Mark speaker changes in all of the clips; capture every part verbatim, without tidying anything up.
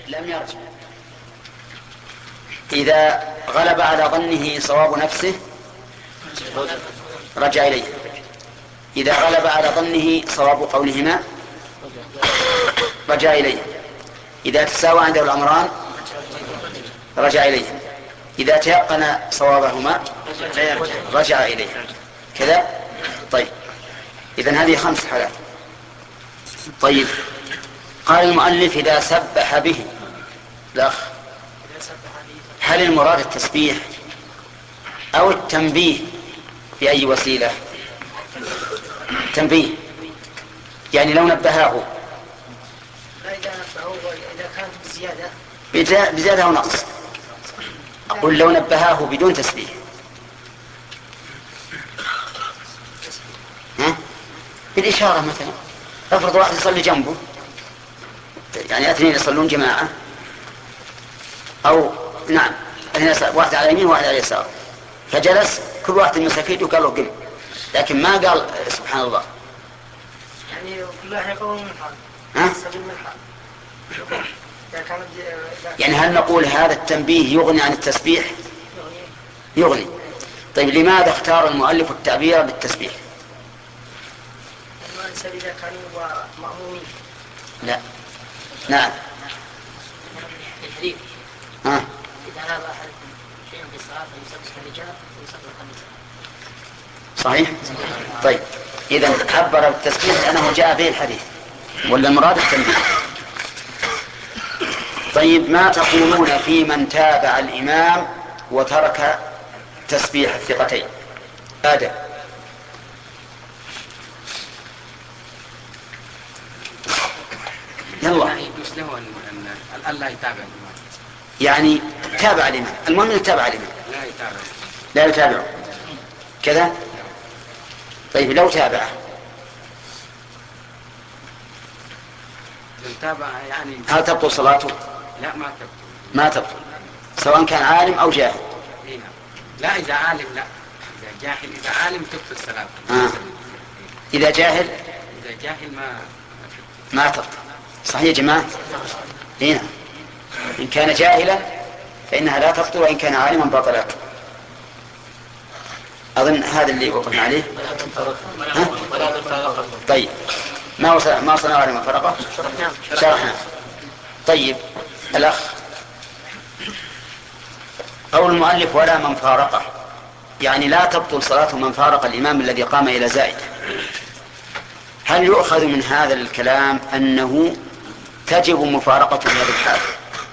Speaker 1: لم يرجع. إذا غلب على ظنه صواب نفسه رجع إليه. إذا غلب على ظنه صواب قولهما رجع إليه. إذا تساوى عنده الأمران رجع إليه. إذا تيقن صوابهما رجع إليه. كذا. طيب إذن هذه خمس حالات. طيب قال المؤلف إذا سبح به الأخ، هل المراد التسبيح أو التنبيه بأي وسيلة؟ تنبيه يعني لو نبهاه
Speaker 2: إذا كانت بزيادة
Speaker 1: بزيادة أو نقص. أقول لو نبهاه بدون تسبيح. ها؟ بالإشارة مثلا. افرض واحد يصلي جنبه، يعني اثنين يصلون جماعة، أو نعم واحد على يمين وواحد على يسار، فجلس كل واحد مسكيت وقال له قم، لكن ما قال سبحان الله.
Speaker 2: يعني كل واحد يقول من حال.
Speaker 1: ها؟ يعني هل نقول هذا التنبيه يغني عن التسبيح؟ يغني. طيب لماذا اختار المؤلف التعبير بالتسبيح؟
Speaker 2: إذا كانوا مأمومين.
Speaker 1: لا. نعم.
Speaker 2: الحديث.
Speaker 1: ها.
Speaker 2: إذا نام أحدكم شيئا في الصلاة فيسبح الرجال ويسبح النساء.
Speaker 1: صحيح. طيب إذا عبر بالتسبيح لأنه جاء به الحديث، ولا المراد التنبيه. طيب ما تقولون في من تابع الإمام وترك تسبيح الثقتين؟ آدم. يلا.
Speaker 3: يعني يجوز له أن لا يتابع الإمام.
Speaker 1: يعني تابع الإمام، المهم يتابع الإمام.
Speaker 3: لا يتابع.
Speaker 1: لا يتابع. كذا. طيب لو تابعه.
Speaker 3: لو تابع يعني.
Speaker 1: هل تبطل صلاته؟
Speaker 3: لا ما تبطل.
Speaker 1: ما تبطل. سواء كان عالم أو جاهل.
Speaker 3: لا إذا عالم لا. إذا جاهل إذا عالم تبطل الصلاة.
Speaker 1: آه. إذا جاهل.
Speaker 3: إذا جاهل ما.
Speaker 1: ما تبطل. صحيح يا جماعة؟ هنا إن كان جاهلا فإنها لا تبطل، وإن كان عالما بطلت. أظن هذا اللي وقفنا عليه. طيب ما وصل ما وصلنا على ما فرقه شرحنا. طيب الأخ قول المؤلف ولا من فارقه، يعني لا تبطل صلاة من فارق الإمام الذي قام إلى زائد. هل يؤخذ من هذا الكلام أنه تجب مفارقة في هذا الحال؟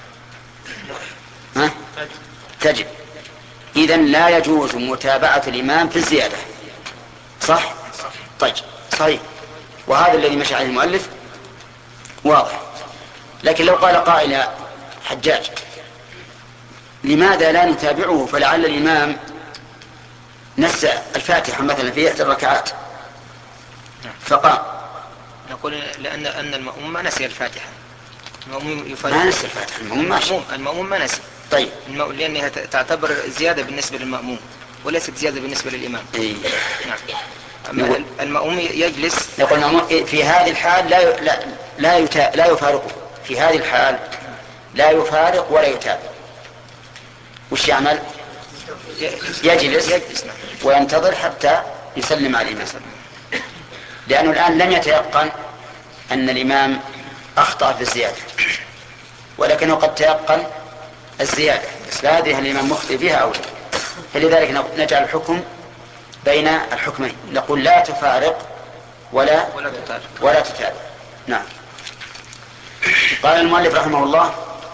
Speaker 1: ها؟ تجب. إذن لا يجوز متابعة الإمام في الزيادة. صح؟ طيب صحيح. وهذا الذي مشى عليه المؤلف واضح. لكن لو قال قائل حجاج لماذا لا نتابعه فلعل الإمام نسى الفاتحة مثلا في إحدى الركعات فقام،
Speaker 4: نقول لأن أن المأموم ما نسي الفاتحة. المأموم
Speaker 1: ما نسي الفاتحة. المأموم ماشي.
Speaker 4: المأموم ما نسي.
Speaker 1: طيب
Speaker 4: لأنها تعتبر زيادة بالنسبة للمأموم وليست زيادة بالنسبة للإمام.
Speaker 1: إيه.
Speaker 4: نعم. أما المأموم يجلس.
Speaker 1: نقول المأموم في هذه الحال لا لا لا, يتا... لا يفارقه. في هذه الحال لا يفارق ولا يتابع. وش يعمل؟ يجلس وينتظر حتى يسلم على الإمام، لأنه الآن لم يتيقن أن الإمام أخطأ في الزيادة، ولكنه قد تيقن الزيادة، بس لا أدري هل الإمام مخطئ فيها أو لا. فلذلك نجعل الحكم بين الحكمين، نقول لا تفارق ولا ولا تتابع. نعم. قال المؤلف رحمه الله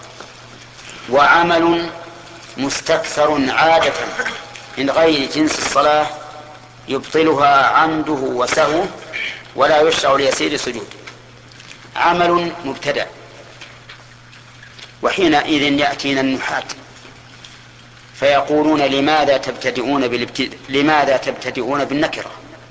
Speaker 1: وعمل مستكثر عادة من غير جنس الصلاة يبطلها عمده وسهو ولا يشرع ليسير سجود. عمل مبتدأ، وحينئذ يأتينا النحاة فيقولون لماذا تبتدئون بالابتداء، لماذا تبتدئون بالنكرة؟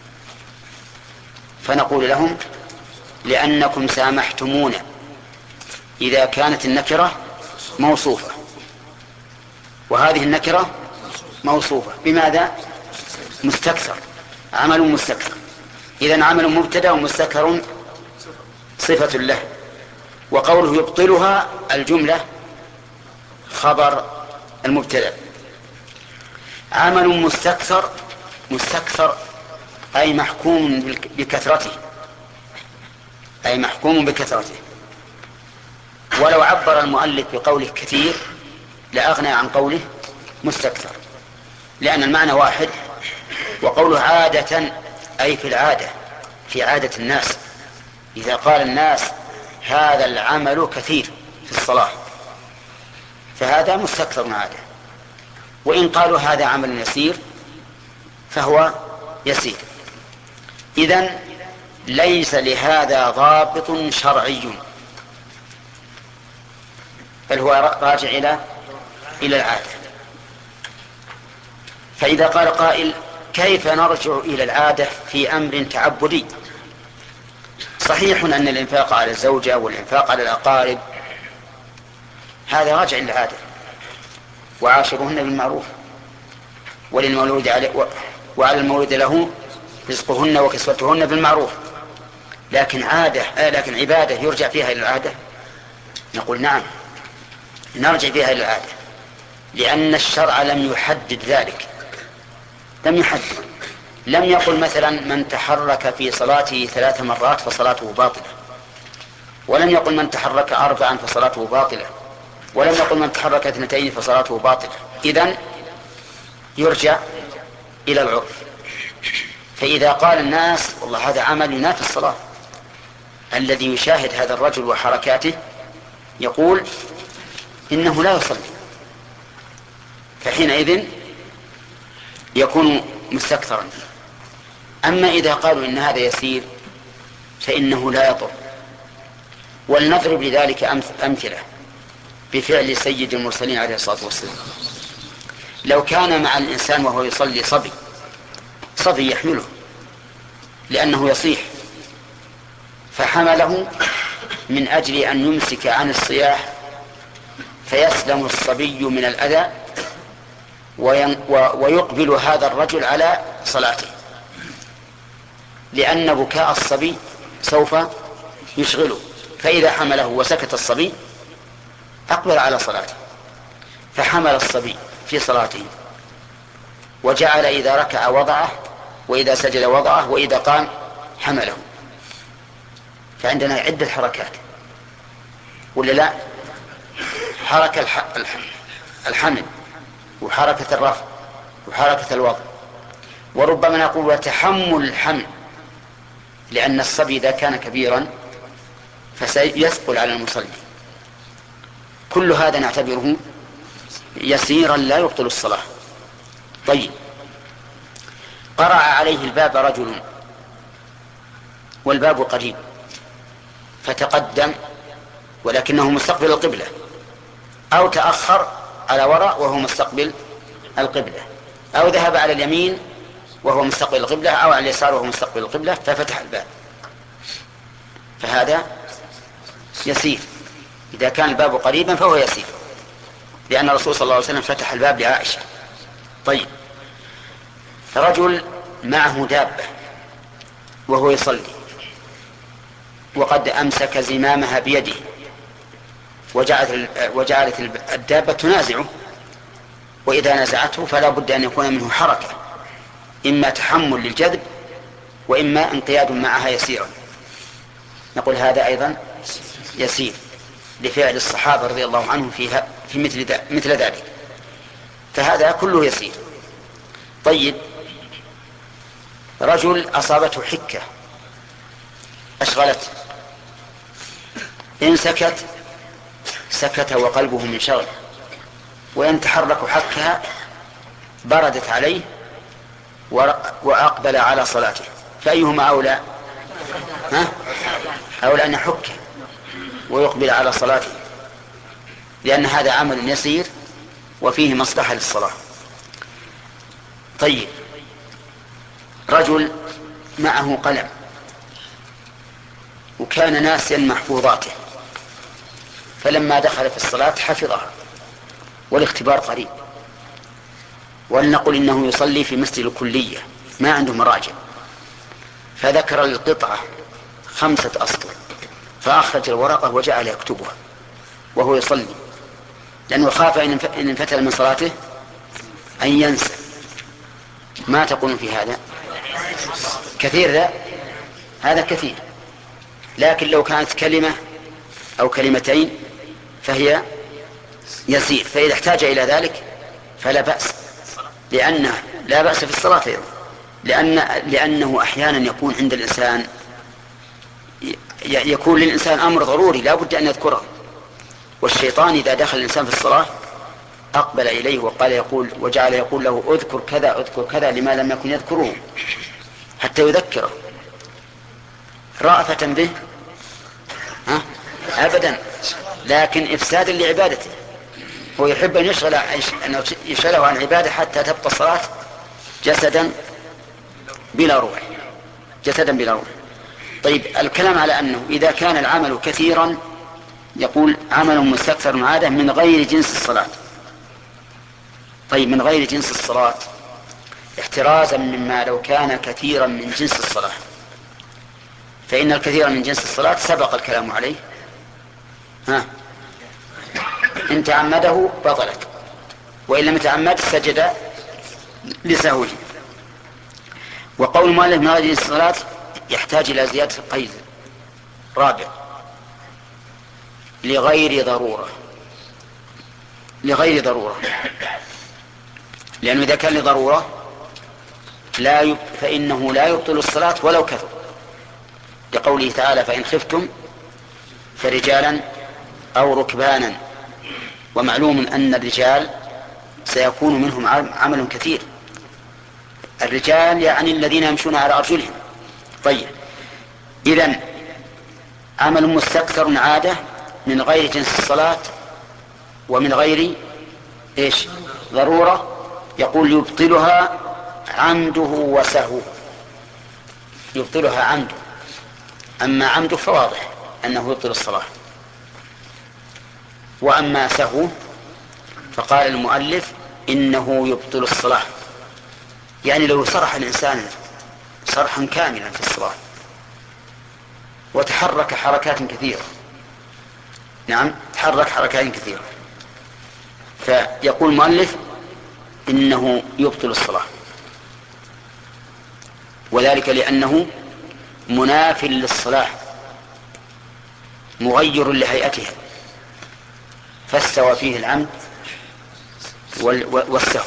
Speaker 1: فنقول لهم لأنكم سامحتمونا إذا كانت النكرة موصوفة، وهذه النكرة موصوفة بماذا؟ مستكثر. عمل مستكثر. إذن عمل مبتدأ ومستكثر صفة له، وقوله يبطلها الجملة خبر المبتدأ. عمل مستكثر، مستكثر أي محكوم بكثرته، أي محكوم بكثرته. ولو عبر المؤلف بقوله كثير لأغنى عن قوله مستكثر، لأن المعنى واحد. وقوله عادة أي في العادة، في عادة الناس، إذا قال الناس هذا العمل كثير في الصلاة فهذا مستكثر عادة. وإن قالوا هذا عمل يسير فهو يسير. إذن ليس لهذا ضابط شرعي، بل هو راجع إلى إلى العادة. فإذا قال قائل كيف نرجع إلى العادة في أمر تعبدي؟ صحيح أن الإنفاق على الزوجة والإنفاق على الأقارب هذا راجع إلى العادة، وعاشرهن بالمعروف، وللمولود عليه وعلى المولود له رزقهن وكسوتهن بالمعروف. لكن عادة آه لكن عبادة يرجع فيها إلى العادة؟ نقول نعم نرجع فيها إلى العادة، لأن الشرع لم يحدد ذلك، لم يحدد. لم يقل مثلا من تحرك في صلاته ثلاث مرات فصلاته باطلة، ولم يقل من تحرك أربعا فصلاته باطلة، ولم يقل من تحرك اثنتين فصلاته باطلة. إذن يرجع إلى العرف. فإذا قال الناس والله هذا عمل ينافي الصلاة، الذي يشاهد هذا الرجل وحركاته يقول إنه لا يصلي، فحينئذ يكون مستكثرا. أما إذا قالوا إن هذا يسير فإنه لا يضر. ولنضرب لذلك أمثلة بفعل سيد المرسلين عليه الصلاة والسلام. لو كان مع الإنسان وهو يصلي صبي صبي يحمله لأنه يصيح، فحمله من أجل أن يمسك عن الصياح فيسلم الصبي من الأذى ويقبل هذا الرجل على صلاته، لأن بكاء الصبي سوف يشغله. فإذا حمله وسكت الصبي أقبل على صلاته، فحمل الصبي في صلاته وجعل إذا ركع وضعه، وإذا سجد وضعه، وإذا قام حمله. فعندنا عدة حركات ولا لا؟ حركة الحمل، وحركة الرفع، وحركة الوضع، وربما نقول وتحمل الحمل، لأن الصبي إذا كان كبيرا فسيثقل على المصلي. كل هذا نعتبره يسيرا لا يبطل الصلاة. طيب، قرع عليه الباب رجل والباب قريب فتقدم ولكنه مستقبل القبلة، أو تأخر على وراء وهو مستقبل القبلة، أو ذهب على اليمين وهو مستقبل القبلة، أو على اليسار وهو مستقبل القبلة ففتح الباب، فهذا يسير. إذا كان الباب قريبا فهو يسير، لأن الرسول صلى الله عليه وسلم فتح الباب لعائشة. طيب، رجل معه دابة وهو يصلي وقد أمسك زمامها بيده وجعلت وجعلت الدابة تنازعه، وإذا نزعته فلا بد أن يكون منه حركة، إما تحمل للجذب وإما انقياد معها يسيرا. نقول هذا أيضا يسير لفعل الصحابة رضي الله عنهم فيها في مثل مثل ذلك، فهذا كله يسير. طيب، رجل أصابته حكة أشغلته، إن سكت سكت وقلبه من شغل، وإن تحرك حكها بردت عليه وأقبل على صلاته، فأيهما أولى؟ ها؟ أولى أن يحك ويقبل على صلاته، لأن هذا عمل يسير وفيه مصلحة للصلاة. طيب، رجل معه قلم وكان ناسيا محفوظاته، فلما دخل في الصلاة حفظها والاختبار قريب، ولنقل إنه يصلي في مسجد الكلية ما عنده مراجع، فذكر القطعة خمسة أسطر فأخرج الورقة وجعل يكتبها وهو يصلي، لأنه خاف إن انفتل من صلاته أن ينسى. ما تقولون في هذا؟ كثير ذا، هذا كثير. لكن لو كانت كلمة أو كلمتين فهي يسير، فإذا احتاج إلى ذلك فلا بأس، لأنه لا بأس في الصلاة أيضا، لأن لأنه أحيانا يكون عند الإنسان يكون للإنسان أمر ضروري لا بد أن يذكره، والشيطان إذا دخل الإنسان في الصلاة أقبل إليه وقال يقول وجعل يقول له اذكر كذا اذكر كذا لما لم يكن يذكره حتى يذكره رأفة به، ها؟ أبدا، لكن إفسادا لعبادته. هو يحب أن يشغل أن يشغله عن عبادة حتى تبقى الصلاة جسدا بلا روح، جسدا بلا روح. طيب، الكلام على أنه إذا كان العمل كثيرا يقول عمل مستكثر عادة من غير جنس الصلاة. طيب، من غير جنس الصلاة احترازا مما لو كان كثيرا من جنس الصلاة، فإن الكثير من جنس الصلاة سبق الكلام عليه، ها إن تعمده بطلت، وإن لم يتعمد سجد لسهوه. وقول المؤلف من غير جنس الصلاة يحتاج إلى زيادة قيد رابع، لغير ضرورة. لغير ضرورة لأنه إذا كان لضرورة لا يب... فإنه لا يبطل الصلاة ولو كثر، لقوله تعالى فإن خفتم فرجالا أو ركبانا. ومعلوم أن الرجال سيكون منهم عمل كثير، الرجال يعني الذين يمشون على أرجلهم. طيب، إذن عمل مستكثر عادة من غير جنس الصلاة ومن غير إيش ضرورة، يقول يبطلها عمده وسهو، يبطلها عمده. أما عمده فواضح أنه يبطل الصلاة، وأما سهو فقال المؤلف إنه يبطل الصلاة. يعني لو صرح الإنسان صرحا كاملا في الصلاة وتحرك حركات كثيرة، نعم تحرك حركات كثيرة، فيقول المؤلف إنه يبطل الصلاة، وذلك لأنه مناف للصلاة مغير لهيئتها، فاستوى فيه العمد والسهو.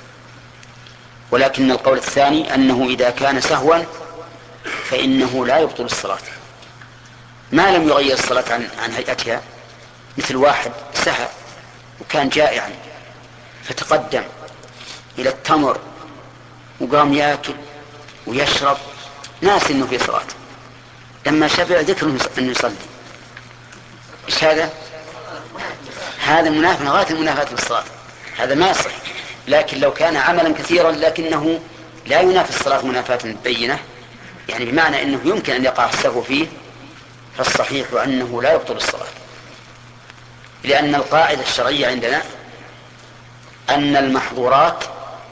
Speaker 1: ولكن القول الثاني أنه إذا كان سهوا فإنه لا يبطل الصلاة ما لم يغير الصلاة عن, عن هيئتها، مثل واحد سهى وكان جائعا فتقدم إلى التمر وقام يأكل ويشرب ناس إنه في صلاة، لما شبع ذكر أنه يصلي. إيش هذا؟ هذا منافى غاية المنافاة بالصلاة، هذا ما يصح. لكن لو كان عملا كثيرا لكنه لا ينافي الصلاة منافاة بينة، يعني بمعنى أنه يمكن أن يقع السهو فيه، فالصحيح أنه لا يبطل الصلاة، لأن القاعدة الشرعية عندنا أن المحظورات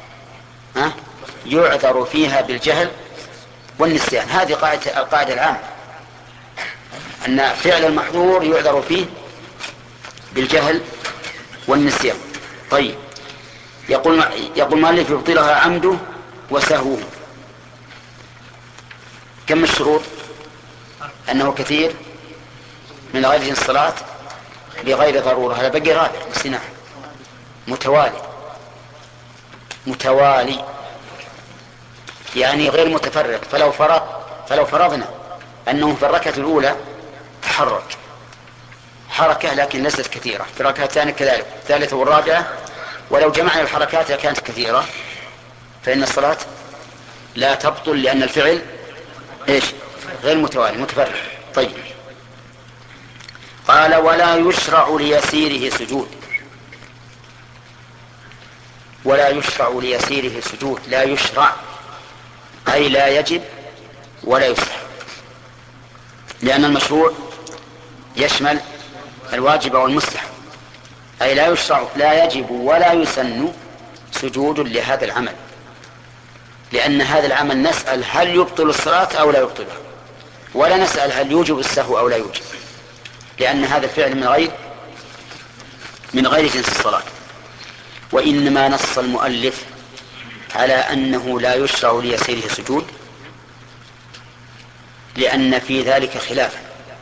Speaker 1: يعذر فيها بالجهل والنسيان. هذه قاعدة القاعدة العامة، أن فعل المحظور يعذر فيه بالجهل والنسيان. طيب، يقول يقول مالك يبطلها عمده وسهوه. كم الشروط؟ أنه كثير من غير جنس الصلاة بغير ضرورة، هذا بقي رابع نسيناه، متوالي. متوالي يعني غير متفرق. فلو فرض فلو فرضنا أنه في الركعة الأولى تحرك حركة لكن ليست كثيرة، في الركعة الثانية كذلك، الثالثة والرابعة، ولو جمعنا الحركات كانت كثيرة، فإن الصلاة لا تبطل لأن الفعل إيش غير متوالي متفرق. طيب، قال ولا يشرع ليسيره سجود. ولا يشرع ليسيره سجود، لا يشرع أي لا يجب ولا يستحب، لأن المشروع يشمل الواجب والمستحب، أي لا يشرع لا يجب ولا يسن سجود لهذا العمل، لأن هذا العمل نسأل هل يبطل الصلاة أو لا يبطلها، ولا نسأل هل يوجب السهو أو لا يوجب. لأن هذا الفعل من غير من غير جنس الصلاة. وإنما نص المؤلف على أنه لا يشرع ليسيره سجود لأن في ذلك خلافا.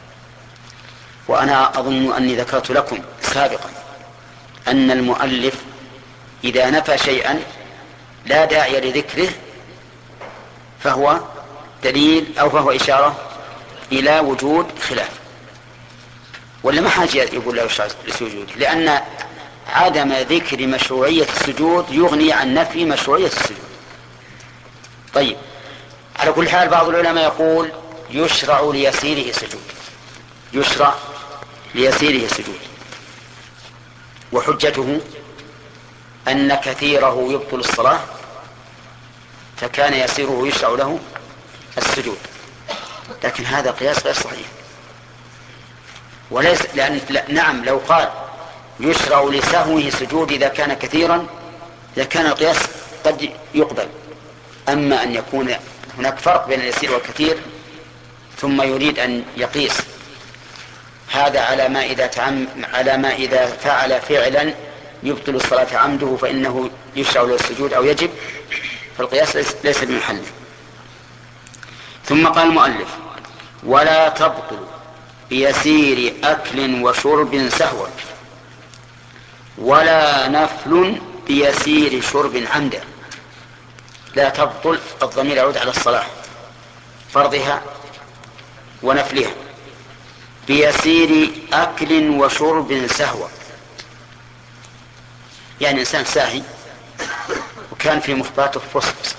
Speaker 1: وأنا أظن أني ذكرت لكم سابقا أن المؤلف إذا نفى شيئا لا داعي لذكره فهو دليل أو فهو إشارة إلى وجود خلاف، ولا ما حاجة يقول لا يشرع لسجود، لأن عدم ذكر مشروعية السجود يغني عن نفي مشروعية السجود. طيب، على كل حال بعض العلماء يقول يشرع ليسيره سجود، يشرع ليسيره سجود، وحجته أن كثيره يبطل الصلاة فكان يسيره يشرع له السجود. لكن هذا قياس غير صحيح، وليس لأن لا نعم لو قال يشرع لسهوه سجود إذا كان كثيرا لكان القياس قد يقبل. أما أن يكون هناك فرق بين اليسير والكثير ثم يريد أن يقيس هذا على ما إذا تعم على ما إذا فعل فعلا يبطل الصلاة عمده فإنه يشرع له السجود أو يجب، فالقياس ليس بمحله. ثم قال المؤلف ولا تبطل بيسير أكل وشرب سهوا ولا نفل بيسير شرب عمدا. لا تبطل الضمير يعود على الصلاة فرضها ونفلها بيسير أكل وشرب سهوا، يعني إنسان ساهي وكان في مخباته فصفص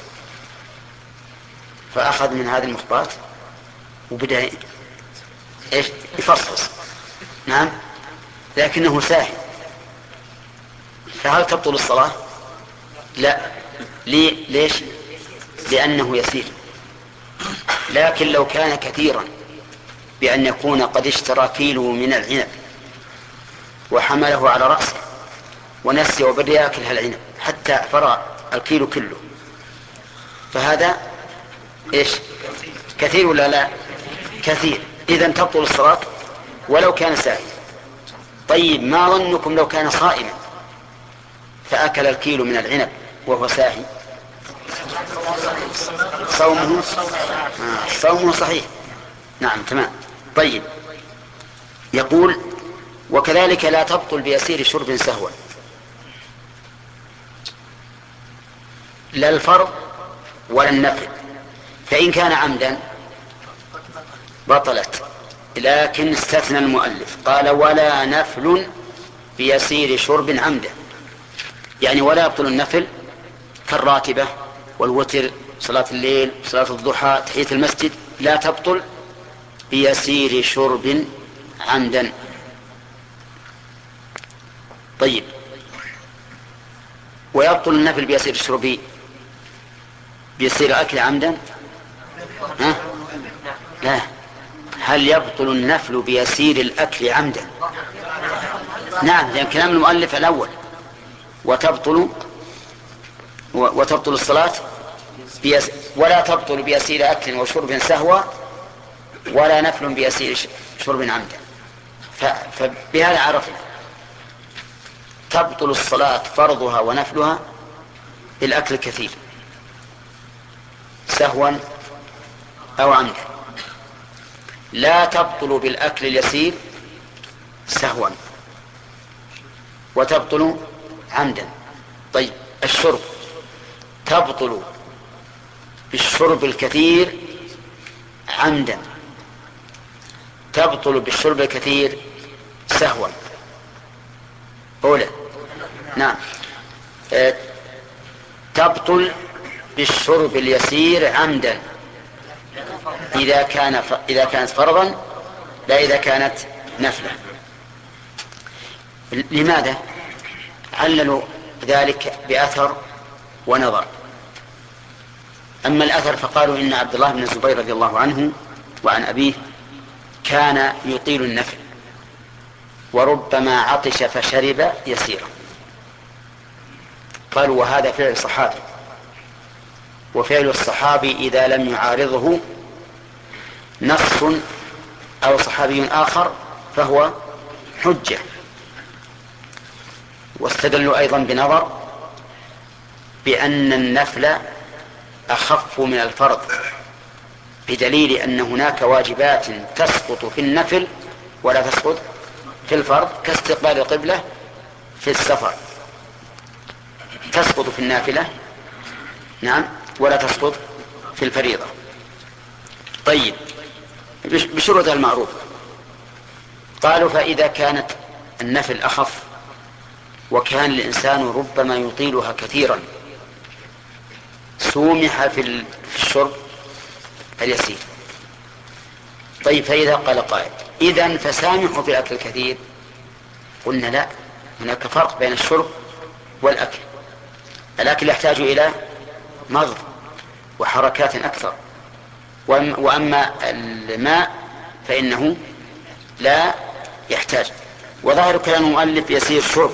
Speaker 1: فأخذ من هذا المخبات وبدأ إيش يفصفص، نعم، لكنه ساهي، فهل تبطل الصلاة؟ لا. ليه؟ ليش؟ لأنه يسير. لكن لو كان كثيرا بأن يكون قد اشترى كيلو من العنب وحمله على رأسه ونسي وبدأ يأكل هالعنب حتى فرغ الكيلو كله، فهذا إيش؟ كثير ولا لا؟ كثير. إذن تبطل الصلاة ولو كان ساهي. طيب، ما ظنكم لو كان صائما فأكل الكيلو من العنب وهو ساهي؟ صومه آه. صومه صحيح، نعم، تمام. طيب، يقول وكذلك لا تبطل بيسير شرب سهوا، لا الفرض ولا النفل، فإن كان عمدا بطلت، لكن استثنى المؤلف قال ولا نفل بيسير شرب عمدا، يعني ولا يبطل النفل كالراتبة والوتر، صلاة الليل، صلاة الضحى، تحية المسجد، لا تبطل بيسير شرب عمدا. طيب، ويبطل النفل بيسير الشرب بيسير أكل عمدا؟ ها؟ لا. هل يبطل النفل بيسير الأكل عمدا؟ نعم، لأن كلام المؤلف الأول وتبطل وتبطل الصلاة بيس ولا تبطل بيسير أكل وشرب سهوا ولا نفل بيسير شرب عمدا. فبهذا عرفنا تبطل الصلاة فرضها ونفلها بالأكل الكثير سهوا أو عمدا، لا تبطل بالأكل اليسير سهوا وتبطل عمدا. طيب، الشرب تبطل بالشرب الكثير عمدا، تبطل بالشرب الكثير سهوا. أولا، نعم، أه تبطل بالشرب اليسير عمدا إذا كان ف... إذا كانت فرضا، لا إذا كانت نفلا. لماذا؟ عللوا ذلك بأثر ونظر. أما الأثر فقالوا إن عبد الله بن الزبير رضي الله عنه وعن أبيه كان يطيل النفل وربما عطش فشرب يسيرا. قالوا وهذا فعل الصحابي، وفعل الصحابي إذا لم يعارضه نص أو صحابي آخر فهو حجة. واستدلوا أيضا بنظر بأن النفل أخف من الفرض، بدليل أن هناك واجبات تسقط في النفل ولا تسقط في الفرض، كاستقبال القبلة في السفر تسقط في النافلة نعم ولا تسقط في الفريضة. طيب، بشروطها المعروفة. قالوا فإذا كانت النفل أخف وكان الإنسان ربما يطيلها كثيرا سومح في الشرب اليسير. طيب، فإذا قال قائل إذن فسامحوا في الأكل الكثير، قلنا لا، هناك فرق بين الشرب والأكل. الأكل يحتاج إلى مضغ وحركات أكثر، وأما الماء فإنه لا يحتاج. وظاهر كلام المؤلف يسير شرب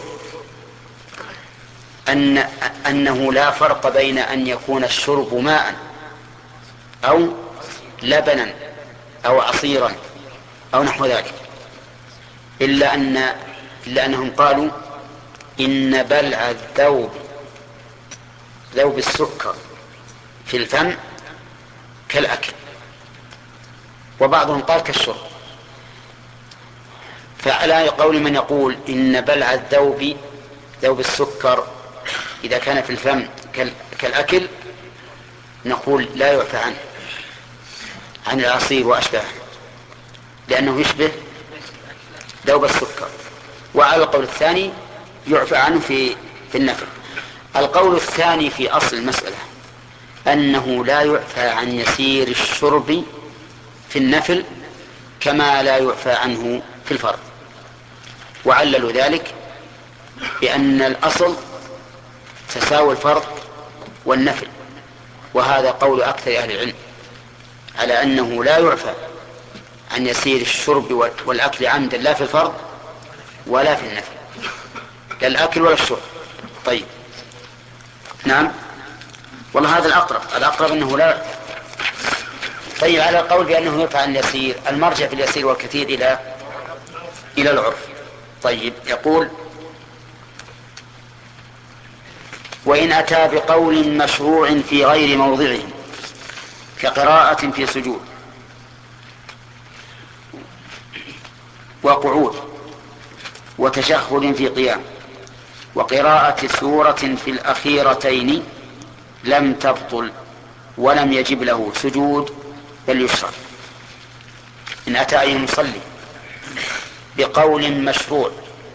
Speaker 1: أن أنه لا فرق بين أن يكون الشرب ماء أو لبنا أو عصيرا أو نحو ذلك، إلا أن إلا أنهم قالوا إن بلع الذوب ذوب السكر في الفم كالأكل، وبعضهم قال كالشرب. فعلى قول من يقول إن بلع الذوب ذوب السكر إذا كان في الفم كالأكل نقول لا يعفى عنه عن العصير وأشباهه لأنه يشبه ذوب السكر. وعلى القول الثاني يعفى عنه في في النفل. القول الثاني في أصل المسألة أنه لا يعفى عن يسير الشرب في النفل كما لا يعفى عنه في الفرض، وعللوا ذلك بأن الأصل تساوي الفرض والنفل، وهذا قول أكثر أهل العلم على أنه لا يعفى عن يسير الشرب والأكل عمدا لا في الفرض ولا في النفل، لا الأكل ولا الشرب. طيب، نعم، والله هذا الأقرب الأقرب أنه لا. طيب، على القول بأنه يعفى عن اليسير، المرجع في اليسير والكثير إلى إلى العرف. طيب، يقول وإن أتى بقول مشروع في غير موضعه كقراءة في سجود وقعود وتشهد في قيام وقراءة سورة في الأخيرتين لم تبطل ولم يجب له سجود بل يشرع. إن أتى أي مصلي بقول مشروع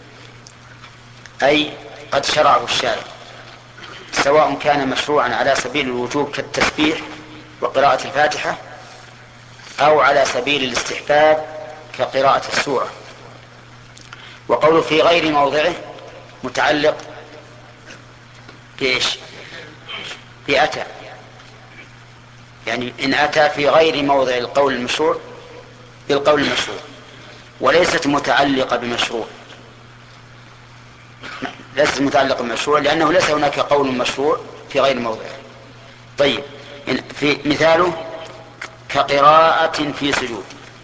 Speaker 1: أي قد شرعه الشارع، سواء كان مشروعا على سبيل الوجوب كالتسبيح وقراءة الفاتحة أو على سبيل الاستحباب كقراءة السورة. وقوله في غير موضعه متعلق بإيش؟ بأتى، يعني إن أتى في غير موضع القول المشروع بالقول المشروع، وليست متعلقة بمشروع، ليست متعلقة بمشروع لأنه ليس هناك قول مشروع في غير موضعه. طيب، في مثاله كقراءة في سجود،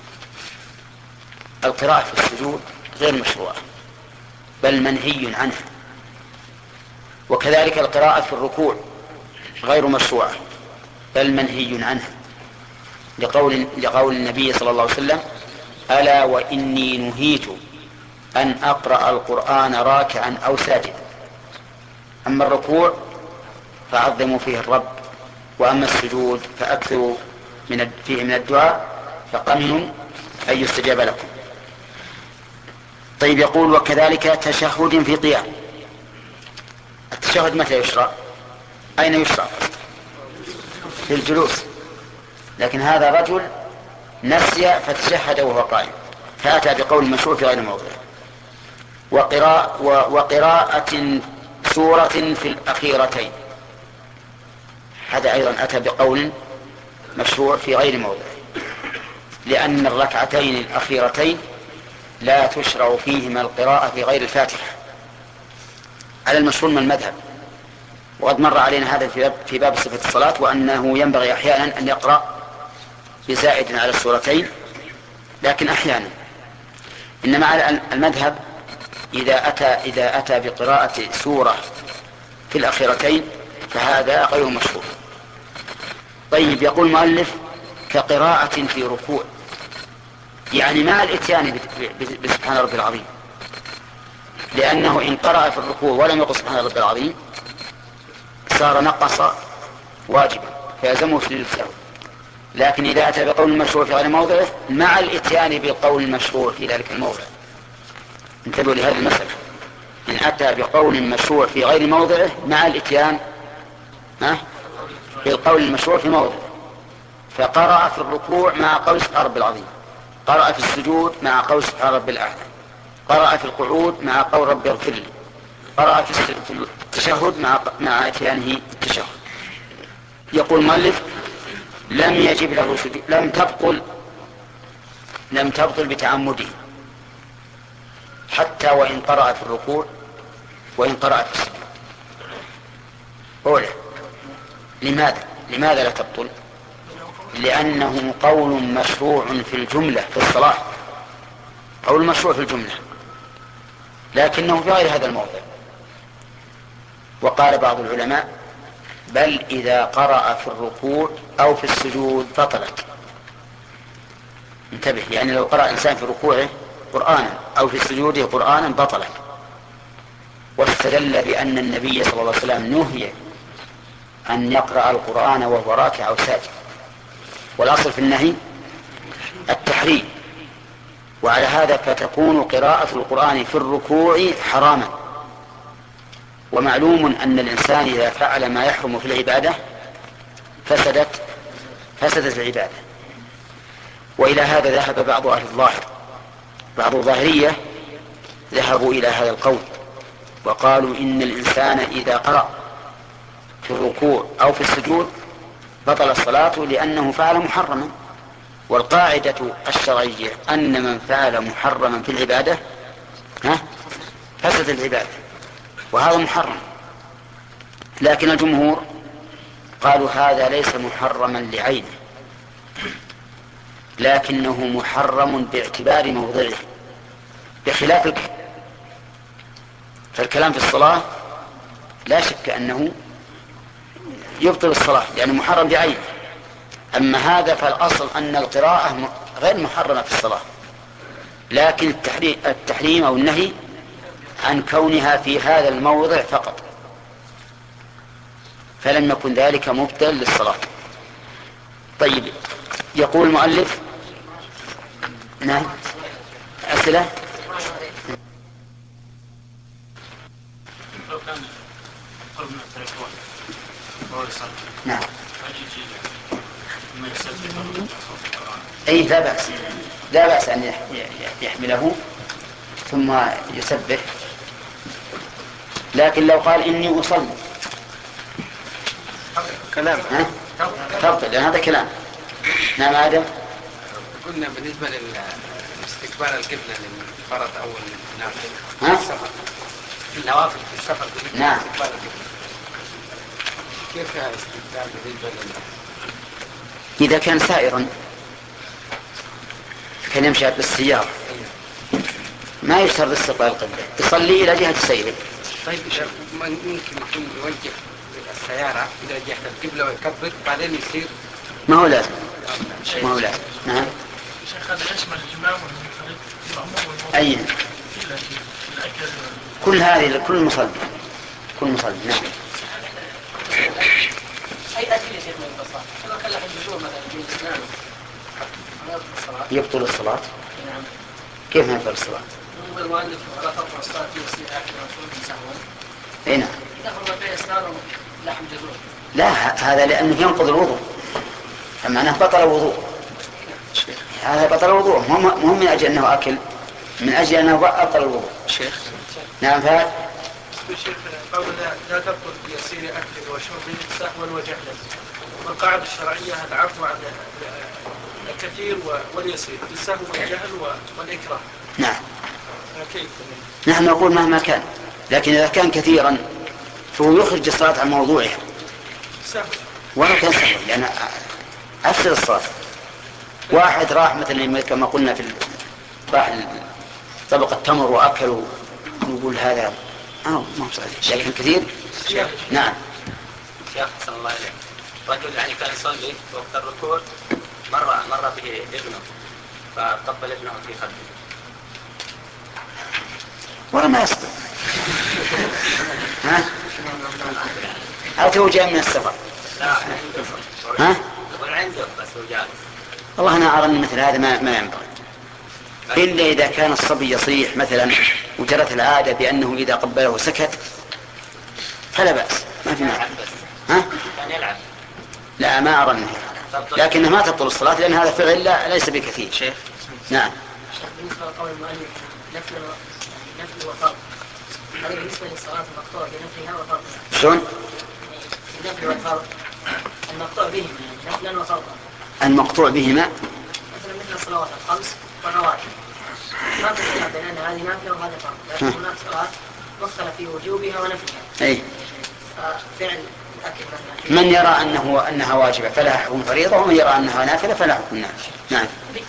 Speaker 1: القراءة في السجود غير مشروعة بل منهي عنها، وكذلك القراءة في الركوع غير مشروعة بل منهي عنها لقول, لقول النبي صلى الله عليه وسلم ألا وإني نهيت أن أقرأ القرآن راكعا أو ساجدا. أما الركوع فعظموا فيه الرب، وأما السجود فأكثروا من فيه من الدعاء فقمنوا أن يستجاب لكم. طيب، يقول وكذلك تشهد في قيام. التشهد متى يشرع؟ أين يشرع؟ في الجلوس، لكن هذا رجل نسي فتشهد وهو قائم فأتى بقول مشروع في غير موضعه. وقراءة, وقراءة سورة في الأخيرتين، هذا أيضا أتى بقول مشروع في غير موضعه، لأن الركعتين الأخيرتين لا تشرع فيهما القراءة في غير الفاتحة على المشهور من المذهب. وقد مر علينا هذا في باب, في باب صفة الصلاة، وأنه ينبغي أحيانا أن يقرأ بزائد على السورتين، لكن أحيانا. إنما على المذهب إذا أتى إذا أتى بقراءة سورة في الأخيرتين فهذا غير مشروع. طيب، يقول المؤلف كقراءة في ركوع، يعني مع الإتيان بسبحان ربي العظيم، لأنه إن قرأ في الركوع ولم يقل سبحان ربي العظيم صار نقص واجبا فيلزمه سجود السهو. لكن إذا أتى بقول المشروع في غير موضعه مع الإتيان بالقول المشروع في ذلك الموضع، انتبهوا لهذه المسألة، إن أتى بقول مشروع في غير موضعه مع الإتيان بالقول المشروع في موضعه، فقرأ في الركوع مع قول سبحان ربي العظيم، قرأ في السجود مع قول سبحان ربي الأعلى، قرأ في القعود مع قول ربي اغفر لي، قرأ في التشهد مع مع إتيانه التشهد. يقول المؤلف لم يجب له سجود، لم تبطل لم تبطل بتعمده حتى وإن قرأ في الركوع وإن قرأ في السجود. أولا، لماذا لماذا لا تبطل؟ لأنه قول مشروع في الجملة في الصلاة، قول مشروع في الجملة، لكنه في غير هذا الموضع. وقال بعض العلماء بل إذا قرأ في الركوع أو في السجود بطلت. انتبه، يعني لو قرأ إنسان في ركوعه قرآنا أو في سجوده قرآنا بطلت. واستدل بأن النبي صلى الله عليه وسلم نهي أن يقرأ القرآن وهو راكع أو ساجد، والأصل في النهي التحريم، وعلى هذا فتكون قراءة القرآن في الركوع حراما. ومعلوم أن الإنسان إذا فعل ما يحرم في العبادة فسدت فسدت العبادة. وإلى هذا ذهب بعض أهل الظاهر، بعض الظاهرية ذهبوا إلى هذا القول وقالوا إن الإنسان إذا قرأ في الركوع أو في السجود بطل الصلاة لأنه فعل محرما. والقاعدة الشرعية أن من فعل محرما في العبادة ها فسد العبادة، وهذا محرم. لكن الجمهور قالوا هذا ليس محرما لعينه، لكنه محرم باعتبار موضعه، بخلاف الكلام. فالكلام في الصلاة لا شك أنه يبطل الصلاة لأنه محرم بعينه. أما هذا فالأصل أن القراءة غير محرمة في الصلاة، لكن التحريم, التحريم أو النهي عن كونها في هذا الموضع فقط، فلم يكن ذلك مبطل للصلاة. طيب، يقول المؤلف نعم أسئلة. نعم أي لا بأس لا بأس أن يحمله ثم يسبح، لكن لو قال إني أصلي
Speaker 3: كلام
Speaker 1: ها تبطل، لأن هذا كلام. نعم آدم.
Speaker 3: قلنا بالنسبة لاستقبال القبلة للفرض أو النافل
Speaker 1: ها؟
Speaker 3: السفر، النوافل في السفر
Speaker 1: نعم.
Speaker 3: استقبال القبلة كيف استقبال بالنسبة لله؟
Speaker 1: إذا كان سائرا كان يمشي بالسيارة ما يشترط استقبال القبلة، يصلي إلى جهة سيره.
Speaker 3: طيب ممكن يكون يوجه السيارة إلى جهة القبلة ويكبر بعدين يصير
Speaker 1: ما هو لازم ما هو لازم. نعم.
Speaker 5: شيخ هذا يشمل الإمام والمنفرد المأموم والمأموم
Speaker 1: أي كل هذه كل مصلي كل مصلي. نعم.
Speaker 2: أي أدلة شيخ من البصار؟ لو كان لحد الجوع مثلا يجوز إسلامه الصلاة
Speaker 1: يبطل الصلاة؟
Speaker 2: نعم.
Speaker 1: كيف يبطل الصلاة؟
Speaker 2: يقول المؤلف ولا تقطع الصلاة في وسيلة آخر رسول سهوا.
Speaker 1: أي نعم.
Speaker 2: تخرج بين إسلام لحم جذور.
Speaker 1: لا، هذا لأنه ينقض الوضوء، فمعناه بطل الوضوء. هذا بطل الوضوء، مهم من أجل أنه أكل، من أجل أنه بطل الوضوء.
Speaker 3: شيخ
Speaker 1: نعم. فهد
Speaker 5: الشيخ قول لا تبطل بيسير أكل وشرب سهوا وجهلا، والقاعدة الشرعية العفو عن الكثير واليسير، السهو والجهل والإكراه.
Speaker 1: نعم.
Speaker 5: كيف؟
Speaker 1: نحن نقول مهما كان، لكن إذا كان كثيرا فهو يخرج الصلاة عن موضوعها
Speaker 5: سهو
Speaker 1: ولا كان سهو، لأن أفسد الصلاة. واحد راح مثلا كما قلنا في راح طبق التمر وأكلوا، نقول هذا آه ما هو صحيح، لكن كثير. نعم.
Speaker 6: شيخ صلى الله عليه رجل يعني كان يصلي وقت الركوع، مر مر به ابنه فقبل ابنه في خده.
Speaker 1: ولا ما يصدق. ها؟ أو تو جاء من السفر.
Speaker 6: لا عنده.
Speaker 1: ها؟
Speaker 6: يقول عنده بس هو جالس.
Speaker 1: والله أنا أرى أن مثل هذا ما ما ينبغي، إلا إذا كان الصبي يصيح مثلا وجرت العادة بأنه إذا قبله سكت فلا بأس، ما في مانع. ها؟
Speaker 6: كان يلعب.
Speaker 1: لا ما أرى أنه، لكنه ما تبطل الصلاة لأن هذا فعل لا ليس بكثير.
Speaker 4: شيخ.
Speaker 1: نعم.
Speaker 2: بالنسبة لقول المؤلف نفل نفل وفرض، هذا بالنسبة للصلاة المقطوع بنفلها وفرضها.
Speaker 1: شلون؟
Speaker 2: النفل والفرض المقطوع بهما يعني نفلا وفرضا.
Speaker 1: المقطوع بهما
Speaker 2: مثلا مثل الصلوات الخمس والرواتب، ما في خلاف بين أن هذه نافلة وهذا فرض، لكن هناك صلاة مختلف في وجوبها ونفلها.
Speaker 1: أي.
Speaker 2: ففعل الأكل مثلا.
Speaker 1: من يرى أنه أنها واجبة فلها حكم فريضة، ومن يرى أنها نافلة فلها حكم نافلة. نعم.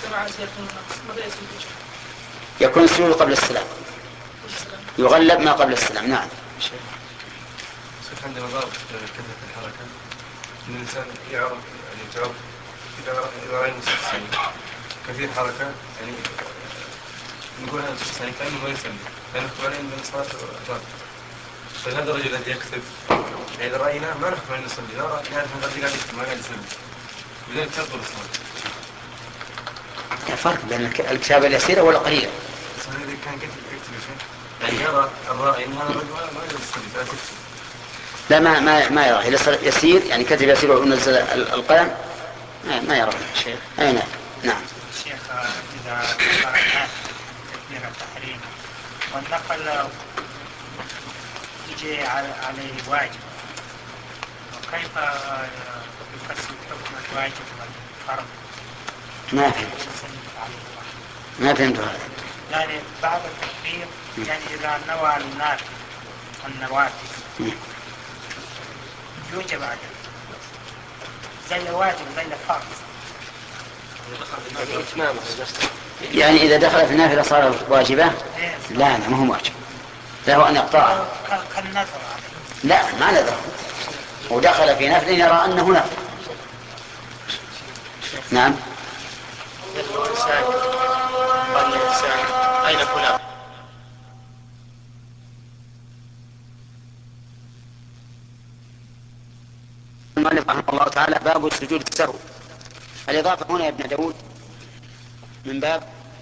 Speaker 1: يكون السجود قبل السلام، يغلب ما قبل السلام. نعم.
Speaker 7: شيخ عندنا ضابط كثرة الحركة إن الإنسان يعرف يعني تعرف إذا إذا رأينا شخص يعني كثير حركة يعني نقول هذا الشخص يعني كأنه ما يصلي، لأنه عليه من الصلاة غلط. فهذا الرجل الذي يكتب يعني إذا رأينا ما نحكم أن نصلي، لا نعرف أن الذي قاعد يكتب ما قاعد يصلي، لذلك تبطل الصلاة.
Speaker 1: فرق بين الكتابة اليسيرة والقليلة.
Speaker 7: إذا كان كتب يكتب شيء يعني يرى الرأي أن هذا الرجل ما يصلي فلا تكتب.
Speaker 1: لا ما ما ما يرى يسير يعني كتب يسير ونزل القلم ما, ما يرى شيء. أي نعم. نعم.
Speaker 8: شيخ إذا ذكر الناس تكبير التحريم والنقل يجي عليه واجب، وكيف يقسم حكم الواجب والفرض؟
Speaker 1: ما فهمت. ما فهمت هذا.
Speaker 8: يعني بعد التكبير يعني إذا نوى الناس النوافل يوجب عليه زي الواجب زي الفرض.
Speaker 1: يعني إذا دخل في النافلة صار واجبة؟ لا لا ما هو واجب، له أن يقطعها.
Speaker 8: كالنذر.
Speaker 1: لا ما نذر، ودخل في نفل يرى أنه نفل. نعم.
Speaker 6: قال الإنسان أين فلان؟
Speaker 1: المؤلف رحمه الله تعالى باب السجود السهو. الإضافة هنا يا ابن داود من باب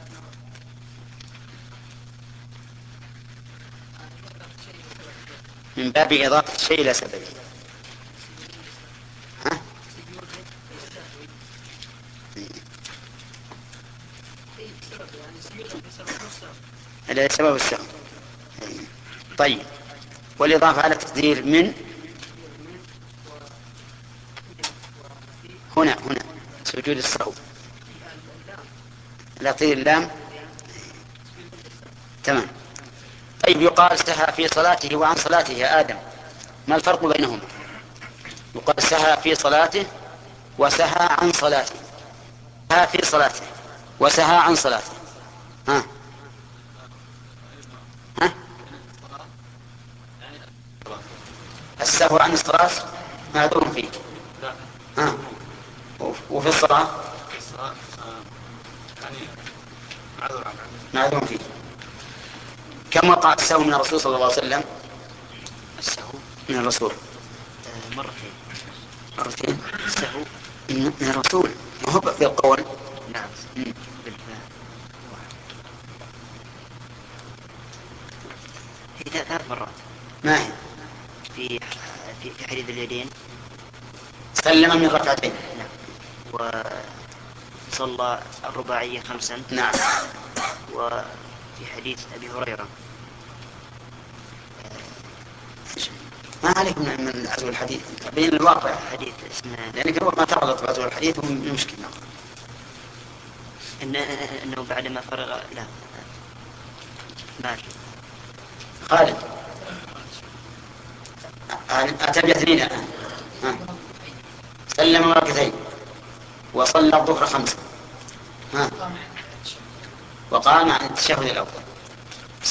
Speaker 1: من باب إضافة الشيء إلى سببه. ها؟ إلى سبب السهو. طيب، والإضافة على تقدير من هنا هنا سجود السهو لا طير اللام. تمام. طيب، يقال سهى في صلاته وعن صلاته يا آدم، ما الفرق بينهما؟ يقال سهى في صلاته وسهى عن صلاته. سهى في صلاته وسهى عن صلاته. ها ها السهو عن الصلاة معذور فيه. ها وفي الصلاة معذور فيه. كم وقع السهو من الرسول صلى الله عليه وسلم؟
Speaker 9: السهو
Speaker 1: من الرسول
Speaker 9: مرتين.
Speaker 1: مرتين
Speaker 9: السهو
Speaker 1: من الرسول، ما هو بالقول.
Speaker 9: نعم. في ثلاث مرات.
Speaker 1: ما هي؟
Speaker 9: في في في حديث اليدين
Speaker 1: سلم من ركعتين.
Speaker 9: نعم. وصلى الرباعية خمسا.
Speaker 1: نعم.
Speaker 9: وفي حديث أبي هريرة
Speaker 1: ما عليكم من عزو الحديث بين الواقع
Speaker 9: حديث اسمه
Speaker 1: لأنك ما ترغط بعزو الحديث ومن مشكلة
Speaker 9: إن أنه بعدما فرغ لا ماشي.
Speaker 1: خالد أتى باثنين الآن. سلم ركعتين وصلى الظهر خمسة. ها وقام عن التشهد الأول.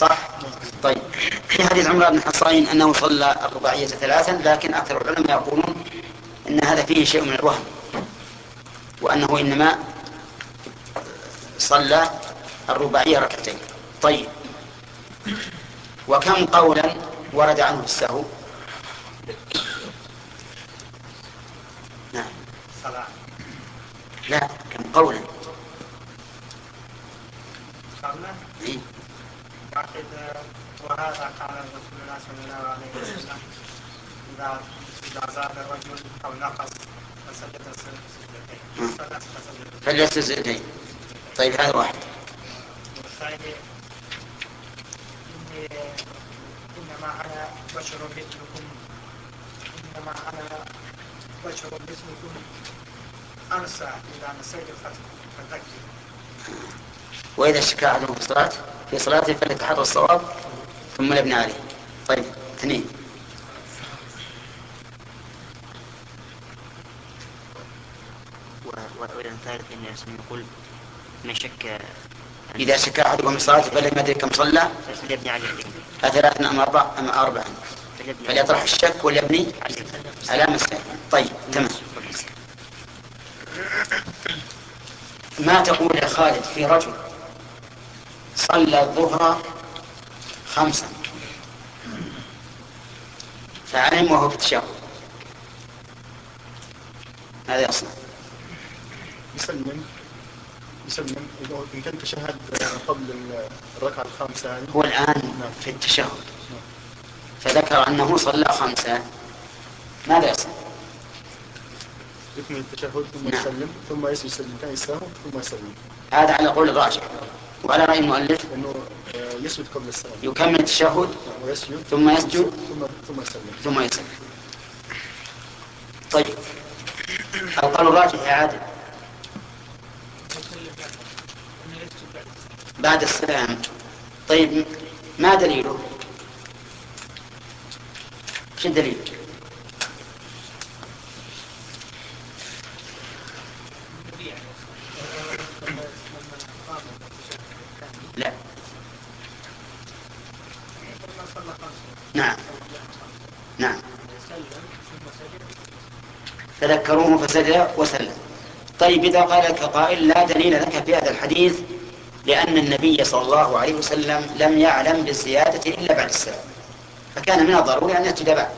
Speaker 1: صح؟ طيب في حديث عمران بن حصين أنه صلى الرباعية ثلاثا، لكن أكثر العلماء يقولون أن هذا فيه شيء من الوهم، وأنه إنما صلى الرباعية ركعتين. طيب وكم قولا ورد عنه في السهو؟ نعم. لا، كم قولا؟ إيه؟
Speaker 8: وهذا قال رسول الله صلى الله عليه وسلم إذا إذا زاد الرجل أو نقص فسجد سجدتين
Speaker 1: فليسجد سجدتين. طيب هذا واحد.
Speaker 8: والثاني إنما أنا بشر مثلكم إنما أنا بشر مثلكم أنسى إذا نسيت فتكفي.
Speaker 1: وإذا شك أحدهم في الصلاة في صلاته فليتحرى الصواب ثم يبني عليه. طيب اثنين.
Speaker 9: وإذا ثالث إن يقول من شك
Speaker 1: إذا شك أحدهم في الصلاة فلم يدري كم صلى
Speaker 9: فليبني عليه
Speaker 1: أثلاث أم أربع أم أربع فليطرح الشك وليبني على مسألة. طيب تمام. ما تقول يا خالد في رجل صلى الظهر خمسا فعلم وهو في التشهد، هذا أصلا
Speaker 10: يسلم يسلم إن كان تشهد قبل الركعة الخامسة.
Speaker 1: هو الآن في التشهد فذكر أنه صلى خمسا، ماذا يصنع؟
Speaker 10: يكمل التشهد ثم نعم. يسلم ثم يسجد سجدتين السهو ثم يسلم.
Speaker 1: هذا على قول الراجح، وعلى رأي المؤلف
Speaker 10: أنه يسجد قبل السلام،
Speaker 1: يكمل التشهد
Speaker 10: ويسجد
Speaker 1: ثم يسجد
Speaker 10: ثم ثم يسلم
Speaker 1: ثم يسلم. طيب القول الراجح يا عادل بعد السلام. طيب ما دليله؟ شو الدليل؟ لا. نعم نعم فذكروه فسجد وسلم. طيب إذا قال لك قائل لا دليل لك في هذا الحديث لأن النبي صلى الله عليه وسلم لم يعلم بالزيادة إلا بعد السلام، فكان من الضروري أن يسجد بعد.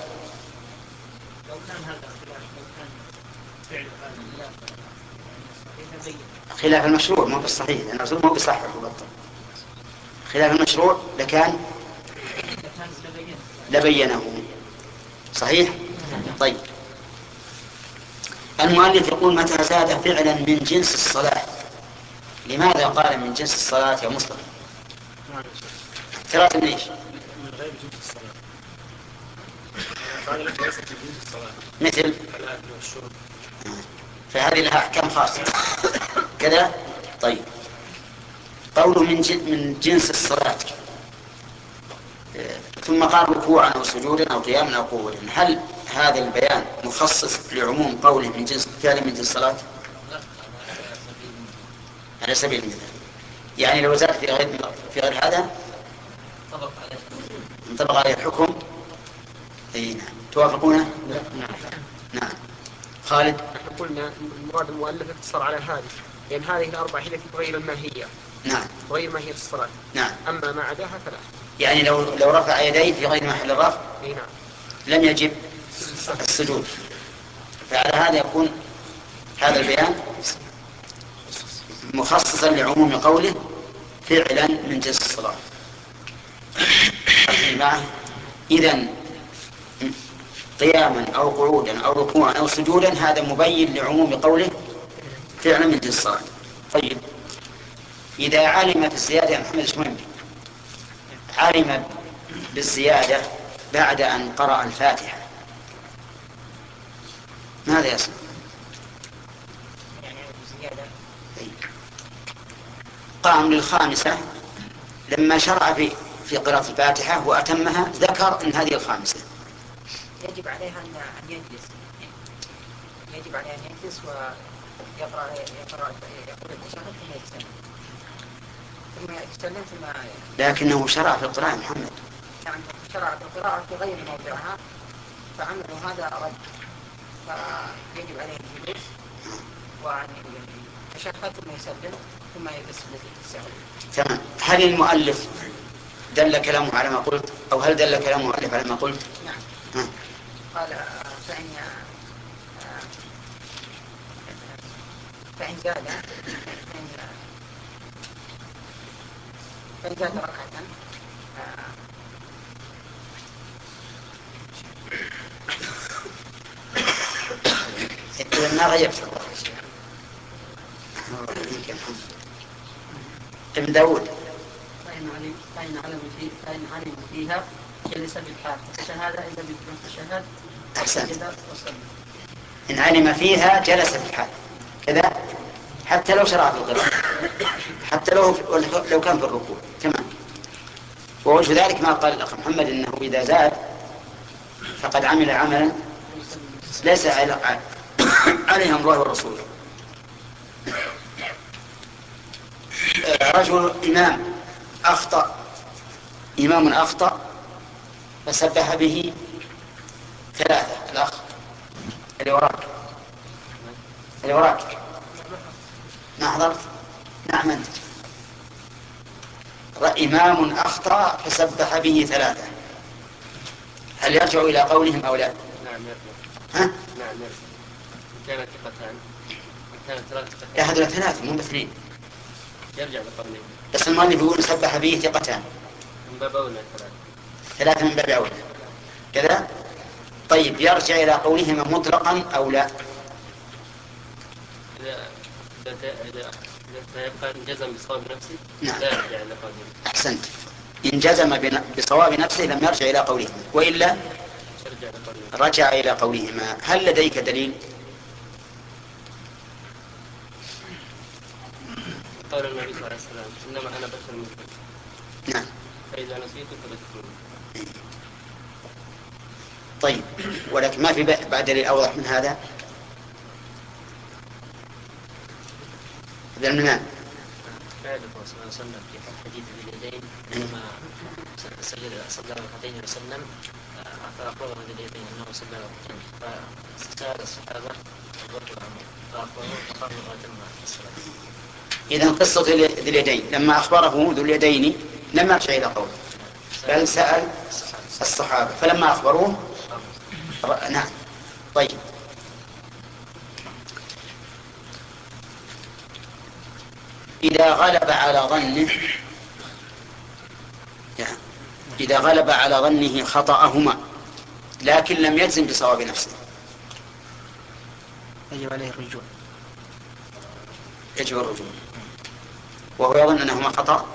Speaker 1: خلاف المشروع مو بالصحيح، لأن الرسول مو بصحح وبطل. خلاف المشروع لكان لبينه. صحيح؟ طيب المؤلف يقول متى زاد فعلا من جنس الصلاة. لماذا قال من جنس الصلاة يا مصطفى؟ ثلاثة من ايش؟
Speaker 10: من غير جنس الصلاة. قال لك ليس في جنس الصلاة.
Speaker 1: مثل
Speaker 10: الأكل والشرب.
Speaker 1: فهذه لها أحكام خاصة كذا. طيب قوله من من جنس الصلاة ثم قال ركوعا أو سجودا أو قياما أو قعودا، هل هذا البيان مخصص لعموم قوله من جنس فعل من جنس الصلاة؟ على سبيل المثال يعني لو زاد في غير في غير هذا انطبق عليه الحكم. اي نعم. توافقونه؟
Speaker 11: نعم.
Speaker 1: نعم. خالد
Speaker 11: نحن قلنا المراد المؤلف اقتصر على هذه، لأن هذه الأربع هي التي تغير الماهية.
Speaker 1: نعم.
Speaker 11: تغير ماهية الصلاة.
Speaker 1: نعم.
Speaker 11: أما ما عداها فلا.
Speaker 1: يعني لو لو رفع يديه في غير محل الرفع
Speaker 11: اي نعم
Speaker 1: لم يجب السجود. فعلى هذا يكون هذا البيان مخصصا لعموم قوله فعلا من جنس الصلاة. إذن قياما أو قعودا أو ركوعا أو سجودا هذا مبين لعموم قوله فعلا من جنس الصلاة. طيب إذا علم في الزيادة يا محمد شميمي علم بالزيادة بعد أن قرأ الفاتحة ماذا يصنع؟ قام للخامسة لما شرع في في قراءة الفاتحة وأتمها ذكر أن هذه الخامسة
Speaker 8: يجب عليها أن يجلس يجب عليها أن يجلس ويقرأ يقرأ يقول التشهد ثم يتسلم. ثم يستلم ثم
Speaker 1: لكنه شرع في القراءة محمد.
Speaker 8: يعني شرع في القراءة في غير موضعها فعمله هذا رد، فيجب عليه الجلوس وأن يتشهد ثم يسلم ثم يجلس للسهو.
Speaker 1: تمام. هل المؤلف دل كلامه على ما قلت أو هل دل كلام المؤلف على ما قلت؟
Speaker 8: نعم.
Speaker 1: ها.
Speaker 8: قال فإن فإن زاد فإن فإن زاد ركعة
Speaker 1: ما غيرت ابن داود.
Speaker 2: فإن علم فإن علم فيه فإن علم فيها جلس بالحال الشهادة إذا بدون تشهد.
Speaker 1: أحسنت. إن علم فيها جلس في الحال كذا حتى لو شرع في القراءة، حتى لو لو كان في الركوع. تمام. ووجه ذلك ما قال الأخ محمد إنه إذا زاد فقد عمل عملا ليس عليه الله والرسول. رجل إمام أخطأ إمام أخطأ فسبح به ثلاثة. الأخ اللي وراك اللي وراك ما حضرت؟ نعم أنت. إمام أخطأ فسبح به ثلاثة، هل يرجع إلى قولهم أو لا؟
Speaker 6: نعم يرجع.
Speaker 1: ها؟
Speaker 6: نعم يرجع. كانت ثقتان كانت ثلاثة.
Speaker 1: لا هذول ثلاثة مو باثنين.
Speaker 6: يرجع لقولهم.
Speaker 1: بس المؤلف يقول سبح به ثقتان.
Speaker 6: من باب أولى ثلاثة.
Speaker 1: ثلاثة من باب أولى كذا. طيب يرجع إلى قولهما مطلقا أو لا؟
Speaker 6: إذا إذا إذا يبقى جزم بصواب نفسه.
Speaker 1: نعم.
Speaker 6: لا يرجع إلى قولهم.
Speaker 1: أحسنت. إن جزم بصواب نفسه لم يرجع إلى قولهما، وإلا رجع إلى قولهما. هل لديك دليل؟
Speaker 6: قول النبي صلى الله عليه وسلم إنما أنا بشر مثلكم.
Speaker 1: نعم.
Speaker 6: فإذا نسيت فذكروني.
Speaker 1: طيب ولكن ما في بعد دليل أوضح من هذا. ذا المنام
Speaker 12: فعل الرسول صلى الله عليه وسلم في حديث اليدين لما سجد صلى ركعتين وسلم فأخبره اليدين أنه صلى ركعتين فسأل الصحابة فأخبروه فقالوا أتم الصلاة.
Speaker 1: إذا قصة ذي اليدين لما أخبره ذو اليدين لم يرجع إلى قوله بل سأل الصحابة فلما أخبروه نعم. طيب إذا غلب على ظنه إذا غلب على ظنه خطأهما لكن لم يجزم بصواب نفسه
Speaker 4: يجب عليه الرجوع.
Speaker 1: يجب الرجوع وهو يظن أنهما خطأ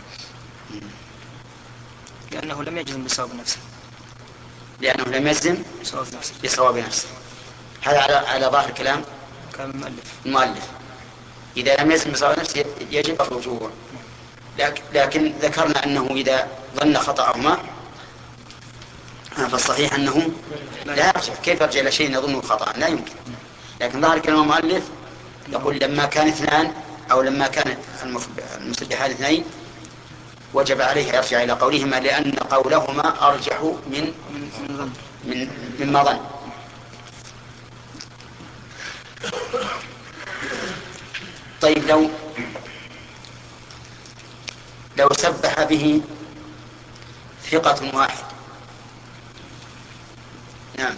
Speaker 4: لأنه لم يجزم بصواب نفسه
Speaker 1: لأنه لم يجزم بصواب نفسه. هذا على على ظاهر كلام
Speaker 4: كلام المؤلف.
Speaker 1: المؤلف إذا لم يجزم بصواب نفسه يجب الرجوع. لكن ذكرنا أنه إذا ظن خطأهما فالصحيح أنه لا يرجع. كيف يرجع إلى شيء يظنه خطأ؟ لا يمكن. لكن ظاهر كلام المؤلف يقول لما كان اثنان أو لما كان المسبحان اثنين وجب عليه يرجع إلى قولهما لأن قولهما أرجح من من مما ظن. طيب لو لو سبح به ثقة واحد. نعم.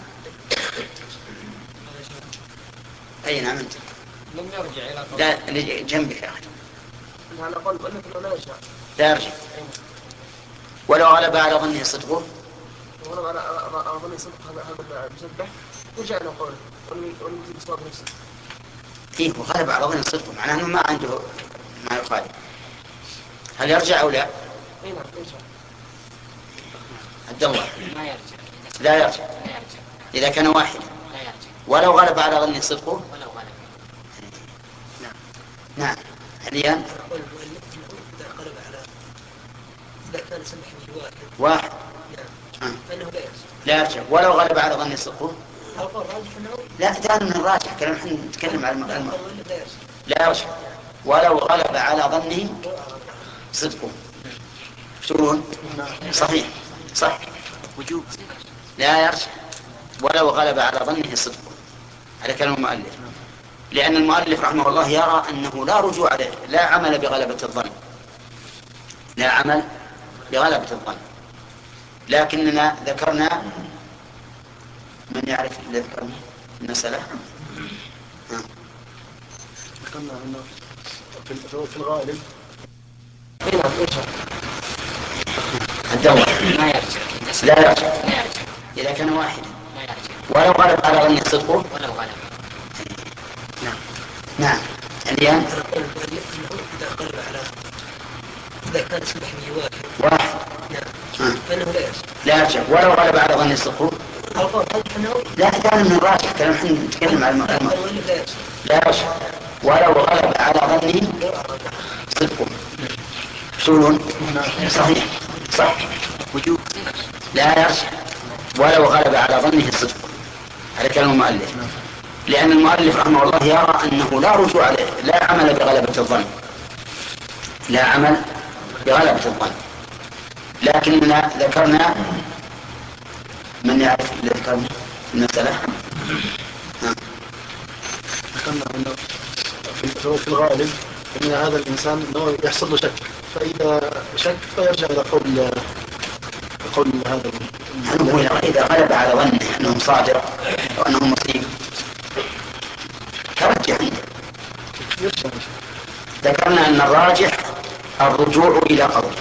Speaker 1: أي نعم أنت.
Speaker 11: لم يرجع إلى قول.
Speaker 1: لا اللي جنبك يا أخي.
Speaker 11: على قول أنه لا يرجع.
Speaker 1: لا يرجع. ولو غلب على ظنه صدقه.
Speaker 11: ولو على ظنه صدقه هذا المسبح يرجع إلى قوله ولم يجد صواب نفسه.
Speaker 1: إيه وغلب على ظنه صدقه معناه أنه ما عنده ما يخالف. هل يرجع أو لا؟
Speaker 11: أي نعم يرجع.
Speaker 1: عبد الله.
Speaker 2: ما يرجع.
Speaker 1: لا يرجع. إذا كان واحدا.
Speaker 2: لا يرجع.
Speaker 1: ولو غلب على ظنه صدقه.
Speaker 2: ولو غلب.
Speaker 1: نعم. نعم. حاليا.
Speaker 11: إذا غلب على إذا كان سمح به واحد.
Speaker 1: واحد.
Speaker 11: نعم. فإنه لا يرجع.
Speaker 1: لا يرجع. ولو غلب على ظنه صدقه.
Speaker 11: القول راجح أنه.
Speaker 1: لا دعنا من الراجح كلام نحن نتكلم على المقام.
Speaker 11: لا يرجع.
Speaker 1: لا يرجع. ولو غلب على ظنه صدقه. شلون؟ صحيح صح وجوب لا يرجع ولو غلب على ظنه صدقه على كلام المؤلف، لأن المؤلف رحمه الله يرى أنه لا رجوع عليه، لا عمل بغلبة الظن، لا عمل بغلبة الظن. لكننا ذكرنا من يعرف اللي ذكرنا المسألة.
Speaker 10: ذكرنا أنه في الغالب
Speaker 1: الدور ما يرجع لا يرجع إذا كان واحدا ولو غلب على ظنه صدقه
Speaker 12: ولو غلب.
Speaker 1: نعم نعم الآن
Speaker 13: إذا غلب على إذا كان اسمه واحد
Speaker 1: واحد
Speaker 13: نعم فإنه لا يرجع
Speaker 1: لا يرجع ولو غلب على ظنه صدقه. لا كان من الراجح، كان نحن نتكلم عن المؤلف. لا يرجع ولو غلب على ظنه صدقه. شلون؟ صحيح صح وجوب لا يرجع ولو غلب على ظنه صدقه على كلام المؤلف، لأن المؤلف رحمه الله يرى أنه لا رجوع عليه، لا عمل بغلبة الظن، لا عمل بغلبة الظن. لكننا ذكرنا من يعرف اللي ذكرنا المسألة.
Speaker 10: ذكرنا أنه في الغالب أن هذا الإنسان أنه يحصل له شك، فإذا شك فيرجع إلى قول قول هذا
Speaker 1: إذا غلب على ظنه أنه صادق وأنه مصيب ترجع. ذكرنا أن الراجح الرجوع إلى قول،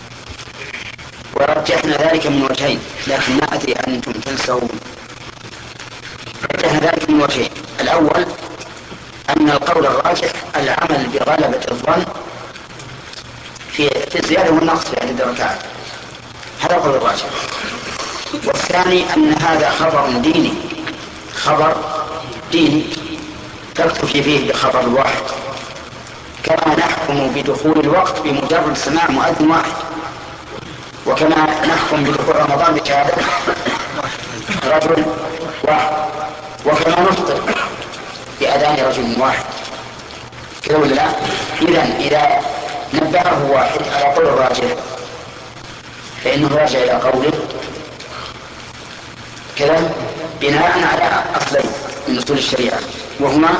Speaker 1: ورجحنا ذلك من وجهين، لكن ما أدري أنتم تنسون. رجحنا ذلك من وجهين: الأول أن القول الراجح العمل بغلبة الظن في في الزيادة والنقص في عدد الركعات، هذا القول الراجح. والثاني أن هذا خبر ديني، خبر ديني تكتفي فيه بخبر الواحد، كما نحكم بدخول الوقت بمجرد سماع مؤذن واحد، وكما نحكم بدخول رمضان بشهادة رجل واحد، وكما نفطر بأذان رجل واحد، كذا ولا لا؟ إذن إذا نبهه واحد على قول الراجح فإنه راجع إلى قوله كذا بناء على أصلين من أصول الشريعة، وهما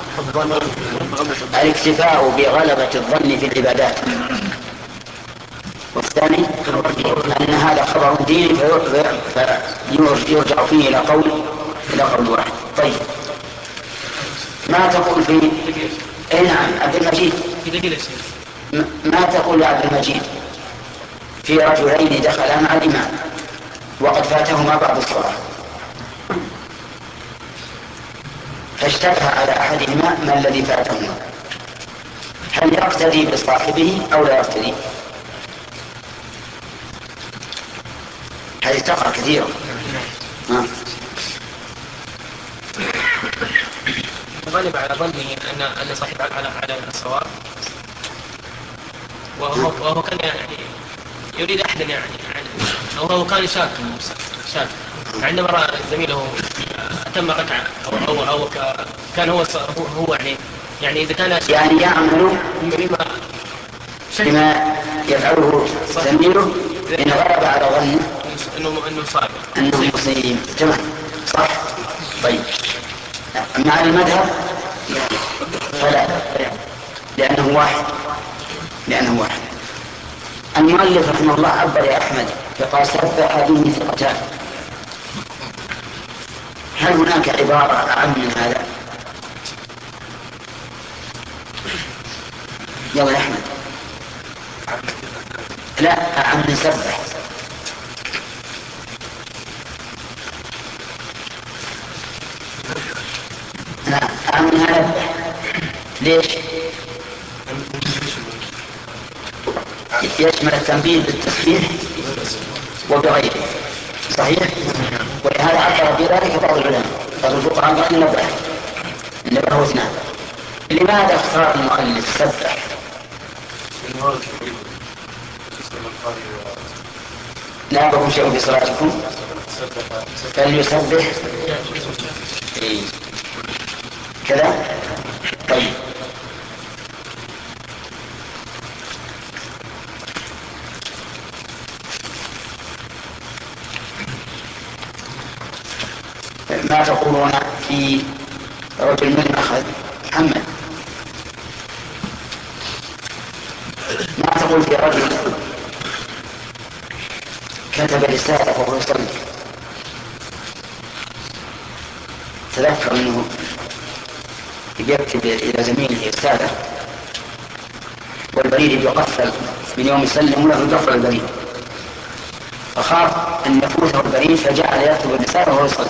Speaker 1: الاكتفاء بغلبة الظن في العبادات، والثاني أن هذا خبر ديني فيرجع فيه إلى قول إلى قول واحد. طيب ما تقول في اي نعم عبد المجيد، ما تقول يا عبد المجيد في رجلين دخلا مع الإمام وقد فاتهما بعض الصلاة، فاشتبه على أحدهما ما الذي فاتهما، هل يقتدي بصاحبه أو لا يقتدي؟ هذه تقع كثيرا.
Speaker 14: غالب على ظنه أن أن صاحب على على الصواب، وهو وهو كان يعني يريد أحدا يعني أو هو كان شاك شاك عندما رأى زميله أتم ركعة أو أو, أو كان هو هو يعني يعني إذا كان
Speaker 1: يعني يعمل
Speaker 14: بما
Speaker 1: بما يفعله زميله إن غلب على ظنه
Speaker 14: إنه إنه صادق
Speaker 1: أنه مصيب. تمام صح. طيب مع المذهب فلا، لأنه واحد لأنه واحد. المؤلف رحمه الله عبر يا أحمد فقال سبح به ثقتان، هل هناك عبارة أعم من هذا؟ يلا يا أحمد. لا أعم من سبح. لا أعم من هذا. ليش؟ يشمل التنبيه بالتسبيح وبغيره، صحيح؟ ولهذا عبر بذلك بعض العلماء، بعض الفقهاء قال النبه النبه هو اثنان. لماذا اختار المؤلف سبح؟ لا بكم شيء في صلاتكم فليسبح إيه. كذا. طيب ما تقولون في رجل من أخذ محمد؟ ما تقول في رجل كتب رسالة وهو يصلي، تذكر أنه يكتب إلى زميله رسالة والبريد يقفل من يوم يسلم وله يقفل البريد، فخاف أن يفوته البريد فجعل يكتب الرسالة وهو يصلي.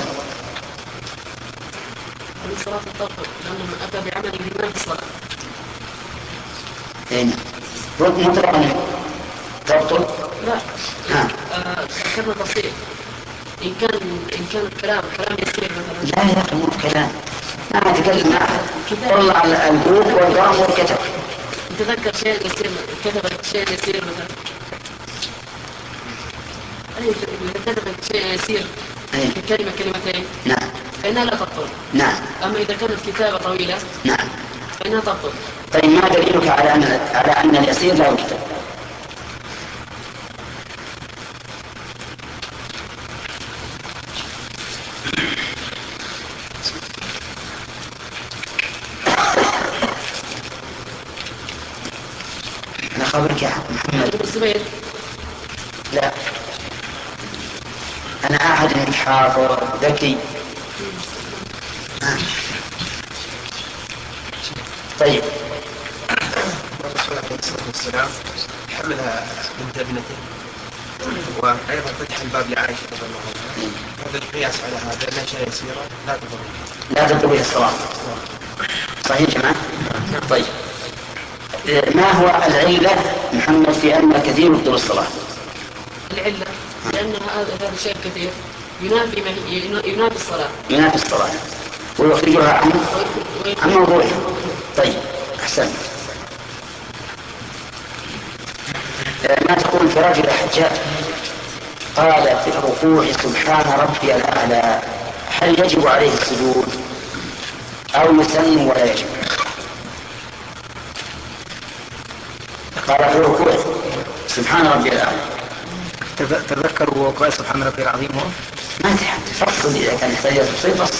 Speaker 2: هذه صلاة التطهر لأنه أتى بعمل الإيمان في الصلاة.
Speaker 1: أين؟ مطلقا تبطل؟
Speaker 2: لا. آه، ذكرنا تفصيل. إن كان إن كان الكلام كلام يسير مثلا.
Speaker 1: لا يا أخي مو كلام. ما أتكلم معه. طلع على البوك والقلم والكتب.
Speaker 2: تذكر شيء يسير كتب شيء يسير مثلا. أي إذا كتب شيء يسير في كلمة كلمتين.
Speaker 1: نعم.
Speaker 2: فإنها لا تبطل.
Speaker 1: نعم.
Speaker 2: أما إذا كانت كتابة طويلة.
Speaker 1: نعم.
Speaker 2: فإنها تبطل.
Speaker 1: طيب ما دليلك على أن على أن اليسير لا يكتب؟ أنا خبرك يا محمد.
Speaker 2: الزبير.
Speaker 1: لا. أنا أحد حافظ ذكي. طيب.
Speaker 15: الرسول عليه الصلاة والسلام حملها بنت ابنته وأيضا فتح الباب لعائشة رضي الله عنها. هذا القياس على هذا لا شيء يسيرا لا تضر
Speaker 1: لا تضر به الصلاة. صحيح جماعة؟ طيب. ما هو العلة محمد في أن كثير يبطل الصلاة؟
Speaker 2: العلة لأن هذا هذا الشيء كثير ينافي ينافي الصلاة.
Speaker 1: ينافي الصلاة ويخرجها عن عن موضوعها. طيب أحسن. ما تقول في رجل حجاج قال في الركوع سبحان ربي الأعلى، هل يجب عليه السجود أو يسن ولا يجب؟ قال في الركوع سبحان ربي الأعلى.
Speaker 4: تذكر وقال سبحان ربي العظيم هو
Speaker 1: ما تفصل إذا كان يحتاج تفصيل فصل.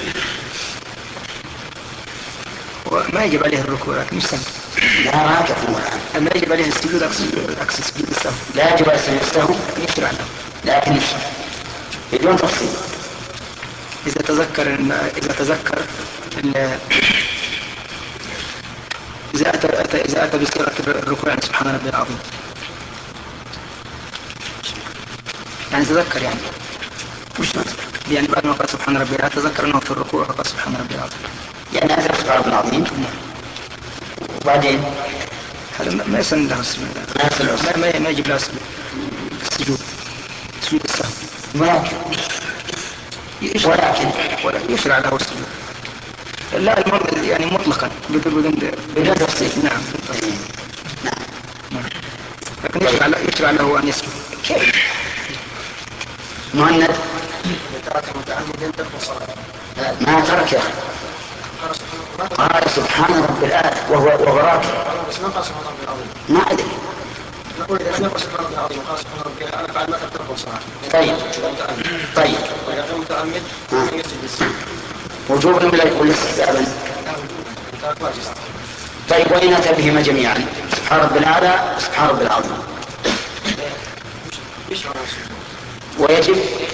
Speaker 4: وما يجب عليه الركوع لكن مش سهل.
Speaker 1: لا ما كفوا الآن.
Speaker 4: ما يجب عليه السجود أقصد سجود السهو.
Speaker 1: لا يجب عليه السجود السهو
Speaker 4: لكن يشرع له.
Speaker 1: لكن يشرع بدون تفصيل.
Speaker 4: إذا تذكر إن إذا تذكر إن إذا أتى أتى إذا أتى بصيغة الركوع يعني سبحان ربي العظيم. يعني تذكر يعني مش يعني بعد ما قال سبحان ربي العظيم تذكر أنه في الركوع فقال سبحان ربي العظيم.
Speaker 1: يعني أتى سبحان ربي العظيم وبعدين
Speaker 4: هذا ما يسن له السجود. ما ما ما يجب له السجود سجود السهو.
Speaker 1: ولكن ولكن
Speaker 4: ولا يشرع له السجود. لا المرض يعني مطلقا بدون
Speaker 1: بدون تفصيل.
Speaker 4: نعم.
Speaker 1: نعم.
Speaker 4: لكن يشرع له يشرع له أن يسجد.
Speaker 1: كيف؟ مهند
Speaker 11: ترك متعمدا ترك صلاة.
Speaker 1: ما ترك يا أخي. قال سبحان رب الأعلى وهو وراك.
Speaker 11: بس ما قال سبحان ربي العظيم.
Speaker 1: ما أدري.
Speaker 11: نقول إذا لم يقل سبحان ربي العظيم وقال سبحان ربي الأعلى فعل ما ترك صلاة.
Speaker 1: طيب. طيب.
Speaker 11: وإذا كان متعمد يسجد السجود.
Speaker 1: وجوبا ولا يقول استحبابا؟ طيب وإن أتى بهما جميعا سبحان رب الأعلى وسبحان رب العظيم ويجب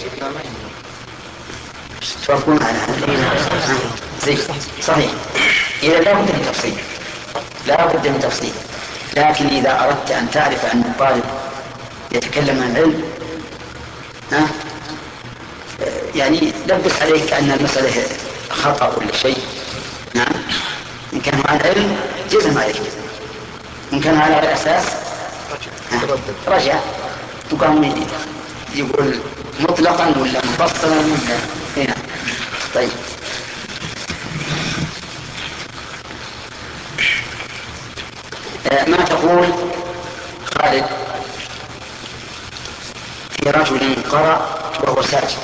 Speaker 1: توافقون على هذا؟ زي صحيح. إذا لا بد من تفصيل لا بد من تفصيل. لكن إذا أردت أن تعرف أن الطالب يتكلم عن العلم ها يعني لبس عليك أن المسألة خطأ ولا شيء. نعم. إن كان عن علم جزم عليك، إن كان على الأساس رجع وقام يقول مطلقا ولا مفصلا ولا هنا. طيب ما تقول خالد في رجل قرأ وهو ساجد؟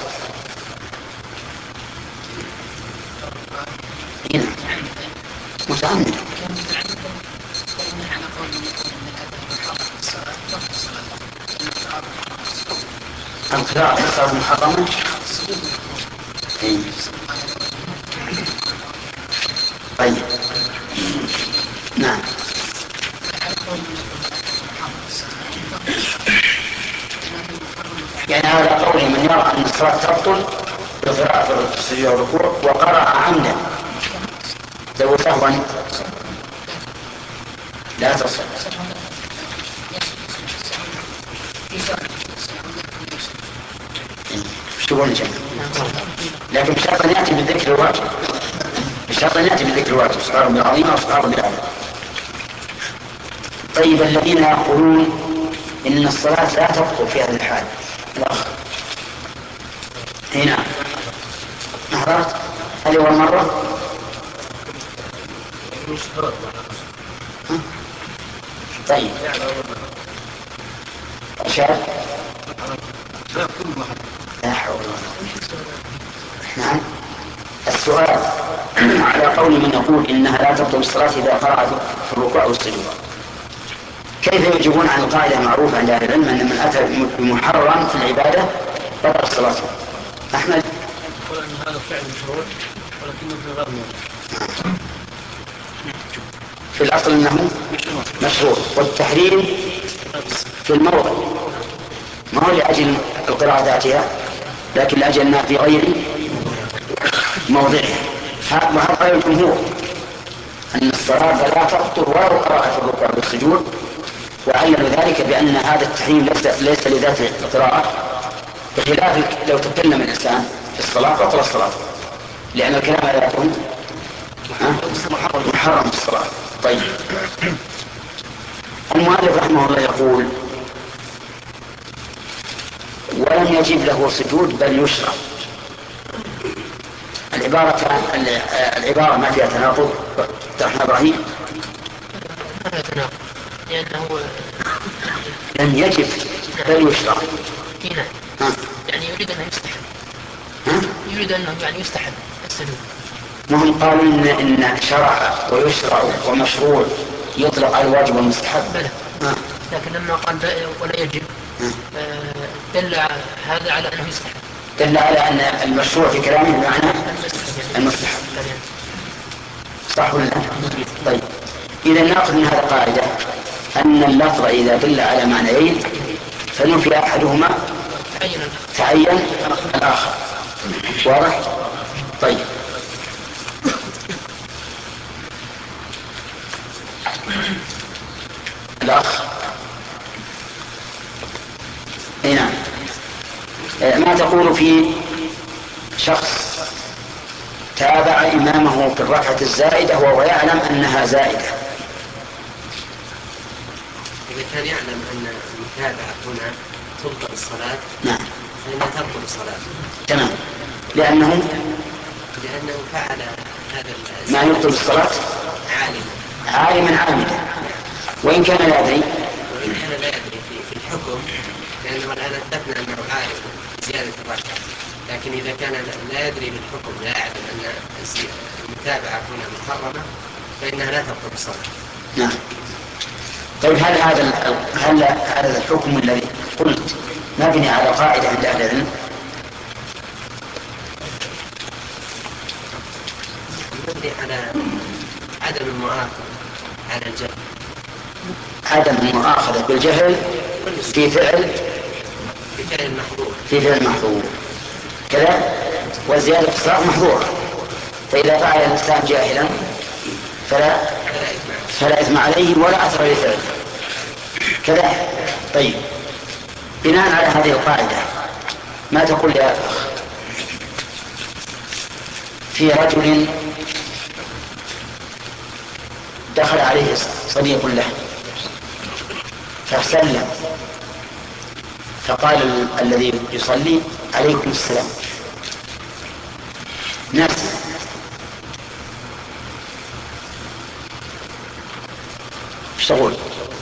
Speaker 1: هنا متعمد. القراءة تصار محرمة إيه. طيب نعم. يعني هذا قول من يرى أن الصلاة تبطل بقراءة في السجود والركوع وقرأ عمدا لو سهوا لا تصل. شغل جميل، لكن بشرط أن يأتي بالذكر الواجب، بشرط أن يأتي بالذكر الواجب سبحانه بالعظيم وسبحانه بالعظيم. طيب الذين يقولون إن الصلاة لا تبطل في هذه الحال، الأخ هنا نهضرت هل أول مرة؟ طيب أشار لا حول ولا قوة. نعم. السؤال على قول من يقول إنها لا تبطل الصلاة إذا قرأت في الركوع والسجود، كيف يجيبون عن القاعدة المعروفة عند أهل العلم أن من أتى بمحرم في العبادة بطل الصلاة؟ أحمد
Speaker 14: يقول أن هذا فعل مشروع ولكنه في غير موضع.
Speaker 1: في الأصل أنه مشروع، والتحريم في الموضع ما هو لأجل القراءة ذاتها لكن لأجل أنها في غير موضعها. وهذا قول الجمهور أن الصلاة لا تبطل ولو قراءة في الركوع والسجود، وعلّلوا ذلك بأن هذا التحريم ليس لذات القراءة، بخلاف لو تكلم الإنسان في الصلاة بطل الصلاة، لأن الكلام لا يكون محرم في الصلاة. طيب المؤلف رحمه الله يقول ولم يجب له سجود بل يشرع. العبارة العبارة ما فيها تناقض رحمه إبراهيم؟
Speaker 12: ما فيها تناقض لأنه
Speaker 1: لم يجب بل يشرع.
Speaker 12: هنا يعني يريد أنه يستحب، يريد أنه يعني يستحب السجود.
Speaker 1: وهم قالوا إن, إن شرع ويشرع ومشروع يطلق على الواجب والمستحب.
Speaker 12: بلى. لكن لما قال ولا يجب دل هذا على أنه يستحب،
Speaker 1: دل على أن المشروع في كلامه بمعنى المستحب. صح ولا لا؟ طيب إذا نأخذ من هذا القاعدة أن اللفظ إذا دل على معنيين فنفي أحدهما تعين الآخر. واضح؟ طيب الأخ اي نعم، ما تقول في شخص تابع إمامه في الركعة الزائدة وهو يعلم أنها زائدة؟
Speaker 15: إذا كان يعلم أن المتابعة هنا تبطل الصلاة
Speaker 1: نعم
Speaker 15: فإنها تبطل الصلاة.
Speaker 1: تمام، لأنه
Speaker 15: لأنه فعل هذا
Speaker 1: ما يبطل الصلاة
Speaker 15: عالما
Speaker 1: عالما عامدا، وإن كان لا يدري
Speaker 15: وإن كان لا يدري في الحكم، لأنه الآن أثبتنا أنه عالم بزيادة الركعة، لكن إذا كان لا يدري بالحكم لا يعلم أن المتابعة هنا محرمة فإنها لا تبطل الصلاة.
Speaker 1: نعم. طيب هل هذا هل هذا الحكم الذي قلت مبني على قاعدة عند أهل العلم؟
Speaker 15: مبني على عدم المؤاخذة على الجهل،
Speaker 1: عدم المؤاخذة بالجهل في فعل
Speaker 15: في فعل المحظور
Speaker 1: في فعل محظور كذا، وزيادة الصلاة محظورة، فإذا فعل الإنسان جاهلا فلا فلا إثم عليه ولا أثر لفعله كذا. طيب بناء على هذه القاعدة ما تقول يا أخ في رجل دخل عليه صديق له فسلم فقال ال- الذي يصلي عليكم السلام ناس ايش تقول؟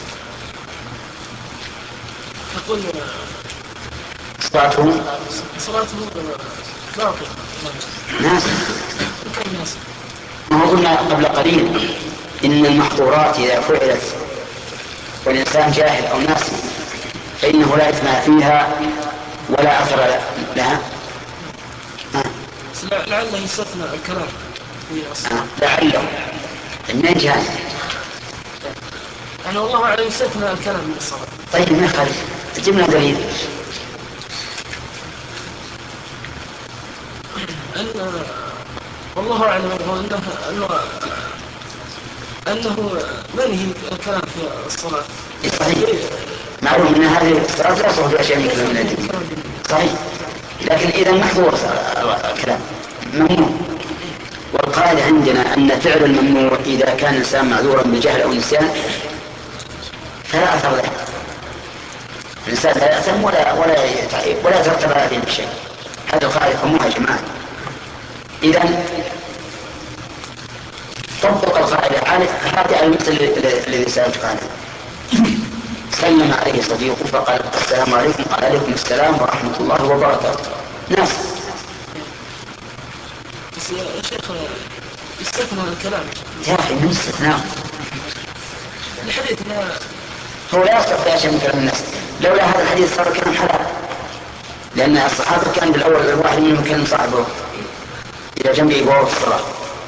Speaker 5: تقول
Speaker 1: صلاته
Speaker 5: صلاته باطلة
Speaker 1: ناس. ما هو قلنا قبل قليل إن المحظورات إذا فعلت والإنسان جاهل أو ناسي فإنه لا إثم فيها ولا أثر لها.
Speaker 5: لا
Speaker 11: لعله يستثنى الكلام في الصلاة.
Speaker 1: لعله من جهة
Speaker 11: يعني والله أعلم يستثنى الكلام من الصلاة.
Speaker 1: طيب ما يخالف، جبنا دليل.
Speaker 11: أن والله أعلم أنه أنه أنه منهي الكلام في الصلاة.
Speaker 1: صحيح، معلوم أن هذه الصلاة لا تصح في أشياء من كلام الدين. صحيح، لكن إذا محظور الكلام ممنوع. والقاعدة عندنا أن فعل الممنوع إذا كان الإنسان معذورا بجهل أو نسيان فلا أثر له. الإنسان لا يأثم ولا ولا ولا يترتب عليه بشيء. هذا القاعدة فهموها يا جماعة. إذا طبق القاعدة هذه المثل الذي سألتك عنه. سلم عليه صديقه فقال السلام عليكم، قال عليكم السلام ورحمة الله وبركاته. ناس
Speaker 11: بس يا شيخ استثنى الكلام
Speaker 1: يا أخي من استثناء
Speaker 11: الحديث لا
Speaker 1: هو لا يصح في أشياء من كلام الناس. لولا هذا الحديث صار كلام حلال، لأن الصحابة كان بالأول الواحد منهم كان صاحبه إلى جنبه وهو في الصلاة.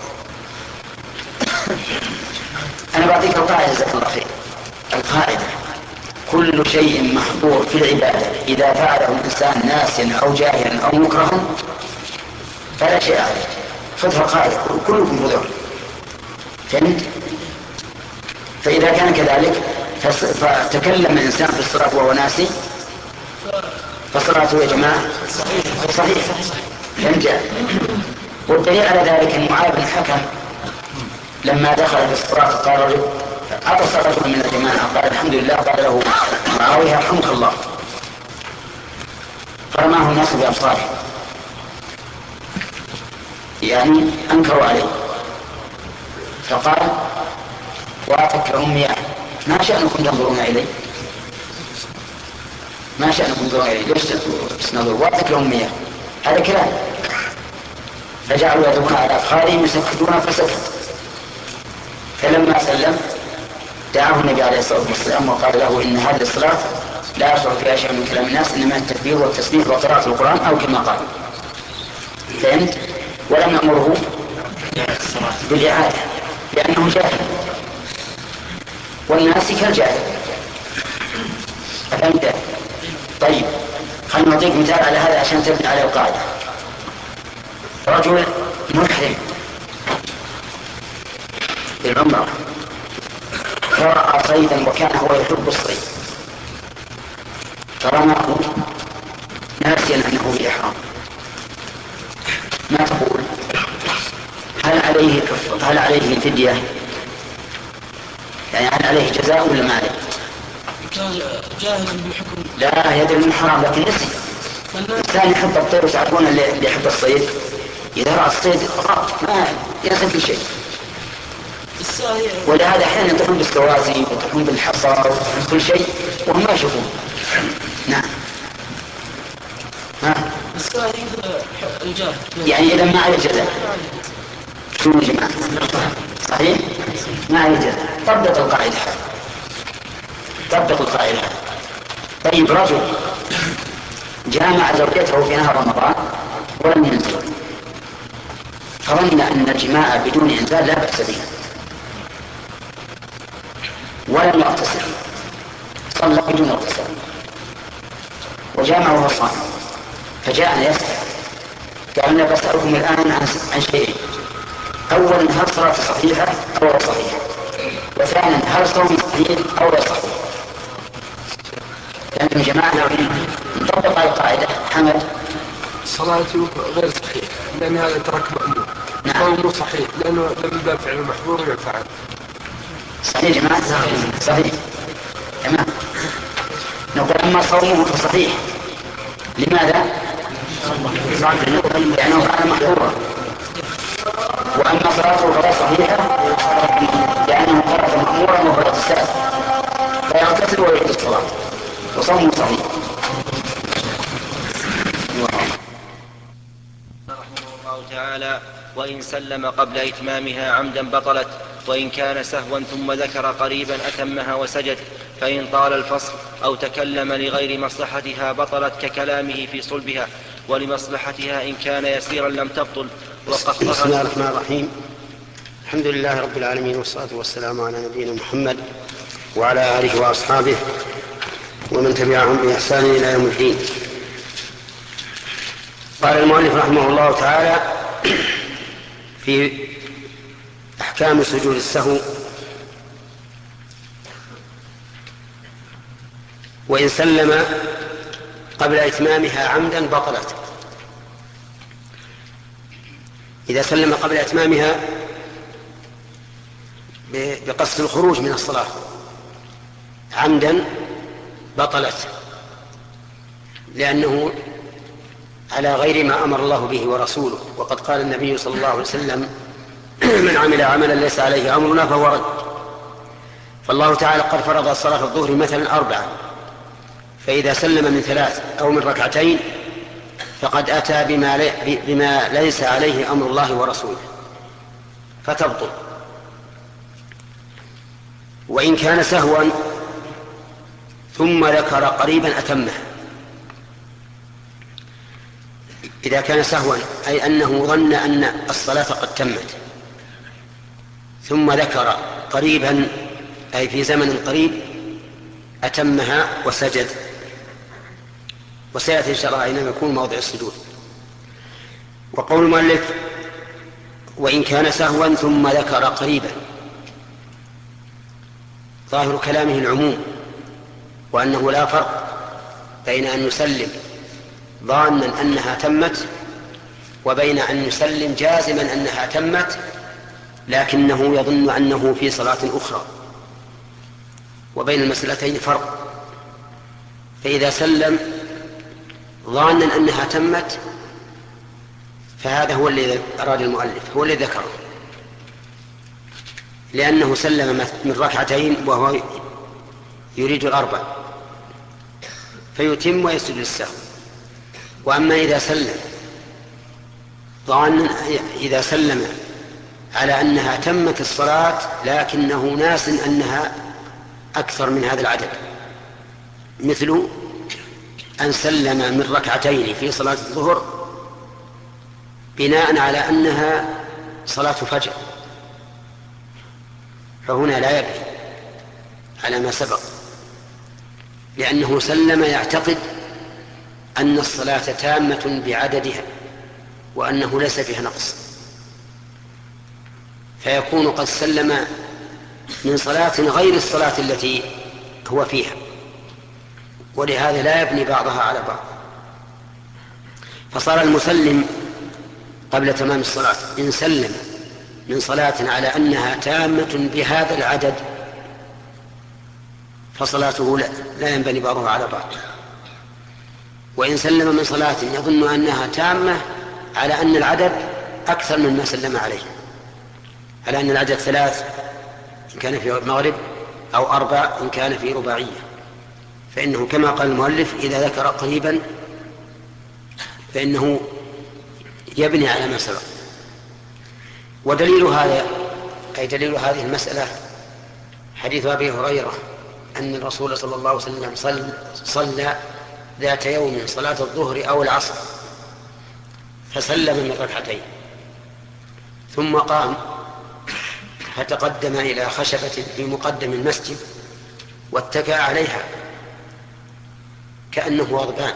Speaker 1: أنا بعطيك القاعدة جزاك الله خير. القاعدة كل شيء محظور في العبادة إذا فعله الإنسان ناسيا أو جاهلا أو مكرها فلا شيء عليه. خذها قاعدة كلكم خذوها. فهمت؟ فإذا كان كذلك فتكلم الإنسان في الصلاة وهو ناسي فصلاته يا جماعة صحيح. فهمت؟ والدليل على ذلك أن معاذ بن الحكم لما دخل في الصلاة قال رجل عطس رجل من الجماعة قال الحمد لله، قال له معاوية رحمك الله، فرماه الناس بأبصاره يعني أنكروا عليه. فقال واتك أمي ما شأنكم تنظرون إلي؟ ما شأنكم تنظرون إلي؟ ليش تنظرون؟ واتك أمي هذا كلام. فجعلوا يدعون على أفخارهم يسكتون فسكت. فلما سلم دعاه النبي عليه الصلاة والسلام وقال له إن هذه الصلاة لا يصح فيها شيء من كلام الناس، إنما التكبير والتسبيح وقراءة القرآن أو كما قال. فهمت؟ ولم يأمره بالإعادة لأنه جاهل والناس كالجاهل. فهمت؟ طيب خلنا نعطيك مثال على هذا عشان تبني عليه القاعدة. رجل محرم بالعمرة فرأى صيدا وكان هو يحب الصيد فرماه ناسيا أنه بإحرام، ما تقول؟ هل عليه هل عليه فدية؟ يعني هل عليه جزاء ولا ما عليه؟
Speaker 11: جاهلا بالحكم
Speaker 1: لا يدري من حرام لكن نسي. الإنسان يحب الطير وتعرفون اللي يحب الصيد إذا رأى الصيد ما ينسى كل شيء. ولهذا أحيانا يطلعون بالسوازي ويطلعون بالحصى ويطلعون كل شيء وهم ما يشوفون. نعم. ها. يعني إذا ما عليه جزاء شو يا جماعة؟ صحيح؟ ما عليه جزاء. طبق القاعدة طبق القاعدة. طيب رجل جامع زوجته في نهار رمضان ولم ينزل فظن أن الجماع بدون إنزال لا بأس به ولم يغتسل، صلى بدون اغتسال وجامع وهو صائم. فجاءنا يسأل قال لنا بسألكم الآن عن عن شيئين: أولا هل صلاة صحيحة أو غير صحيحة؟ وثانيا هل صوم صحيح أو غير صحيح؟ لأن يعني جماعة نطبق على القاعدة. حمد
Speaker 7: صلاته غير صحيح لأن هذا ترك مأمور. نعم. صومه صحيح لأنه لم يبقى فعل المحظور ويفعل.
Speaker 1: صحيح يا جماعة؟ صحيح. تمام. نقول أما صومه فصحيح. لماذا؟ لأنه كان محظورا. وأما صلاته فغير صحيحة لأنه كان مأمورا وهو اغتسال فيغتسل ويعيد الصلاة وصومه صحيح.
Speaker 16: رحمه الله تعالى: وإن سلم قبل إتمامها عمدا بطلت، وإن كان سهوا ثم ذكر قريبا أتمها وسجد، فإن طال الفصل أو تكلم لغير مصلحتها بطلت ككلامه في صلبها، ولمصلحتها إن كان يسيرا لم تبطل،
Speaker 17: بسم الله الرحمن الرحيم. الحمد لله رب العالمين، والصلاة والسلام على نبينا محمد وعلى آله وأصحابه ومن تبعهم بإحسان إلى يوم الدين. قال المؤلف رحمه الله تعالى في أحكام سجود السهو: وإن سلم قبل إتمامها عمدا بطلت. إذا سلم قبل إتمامها بقصد الخروج من الصلاة عمدا بطلت، لأنه على غير ما أمر الله به ورسوله. وقد قال النبي صلى الله عليه وسلم: من عمل عملا ليس عليه أمرنا فهو رد. فالله تعالى قد فرض صلاة الظهر مثلا أربعة، فإذا سلم من ثلاث أو من ركعتين فقد أتى بما, لي بما ليس عليه أمر الله ورسوله فتبطل. وإن كان سهوا ثم ذكر قريبا أتمه. إذا كان سهوا أي أنه ظن أن الصلاة قد تمت ثم ذكر قريبا أي في زمن قريب أتمها وسجد، وسيأتي إن شاء الله أينما يكون موضع السجود. وقول المؤلف: وإن كان سهوا ثم ذكر قريبا، ظاهر كلامه العموم، وأنه لا فرق بين أن يسلم ظانا أنها تمت وبين أن يسلم جازما أنها تمت لكنه يظن أنه في صلاة أخرى، وبين المسألتين فرق. فإذا سلم ظانا أنها تمت فهذا هو الذي أراد المؤلف، هو الذي ذكره، لأنه سلم من ركعتين وهو يريد الأربع فيتم ويسجد للسهو. وأما إذا سلم ظانا إذا سلم على أنها تمت الصلاة لكنه ناس أنها أكثر من هذا العدد، مثل أن سلم من ركعتين في صلاة الظهر بناء على أنها صلاة فجر، فهنا لا يبني على ما سبق، لأنه سلم يعتقد أن الصلاة تامة بعددها وأنه ليس فيها نقص، فيكون قد سلم من صلاة غير الصلاة التي هو فيها، ولهذا لا يبني بعضها على بعض. فصار المسلم قبل تمام الصلاة إن سلم من صلاة على أنها تامة بهذا العدد فصلاته لا ينبني بعضها على بعض. وإن سلم من صلاة يظن أنها تامة على أن العدد أكثر مما سلم عليه، على أن العدد ثلاث إن كان في مغرب أو أربع إن كان في رباعية، فإنه كما قال المؤلف إذا ذكر قريبا فإنه يبني على ما سبق. ودليل هذا أي دليل هذه المسألة حديث أبي هريرة أن الرسول صلى الله عليه وسلم صلى, صلى ذات يوم صلاة الظهر أو العصر فسلم من ركعتين ثم قام فتقدم إلى خشبة في مقدم المسجد واتكأ عليها كأنه غضبان.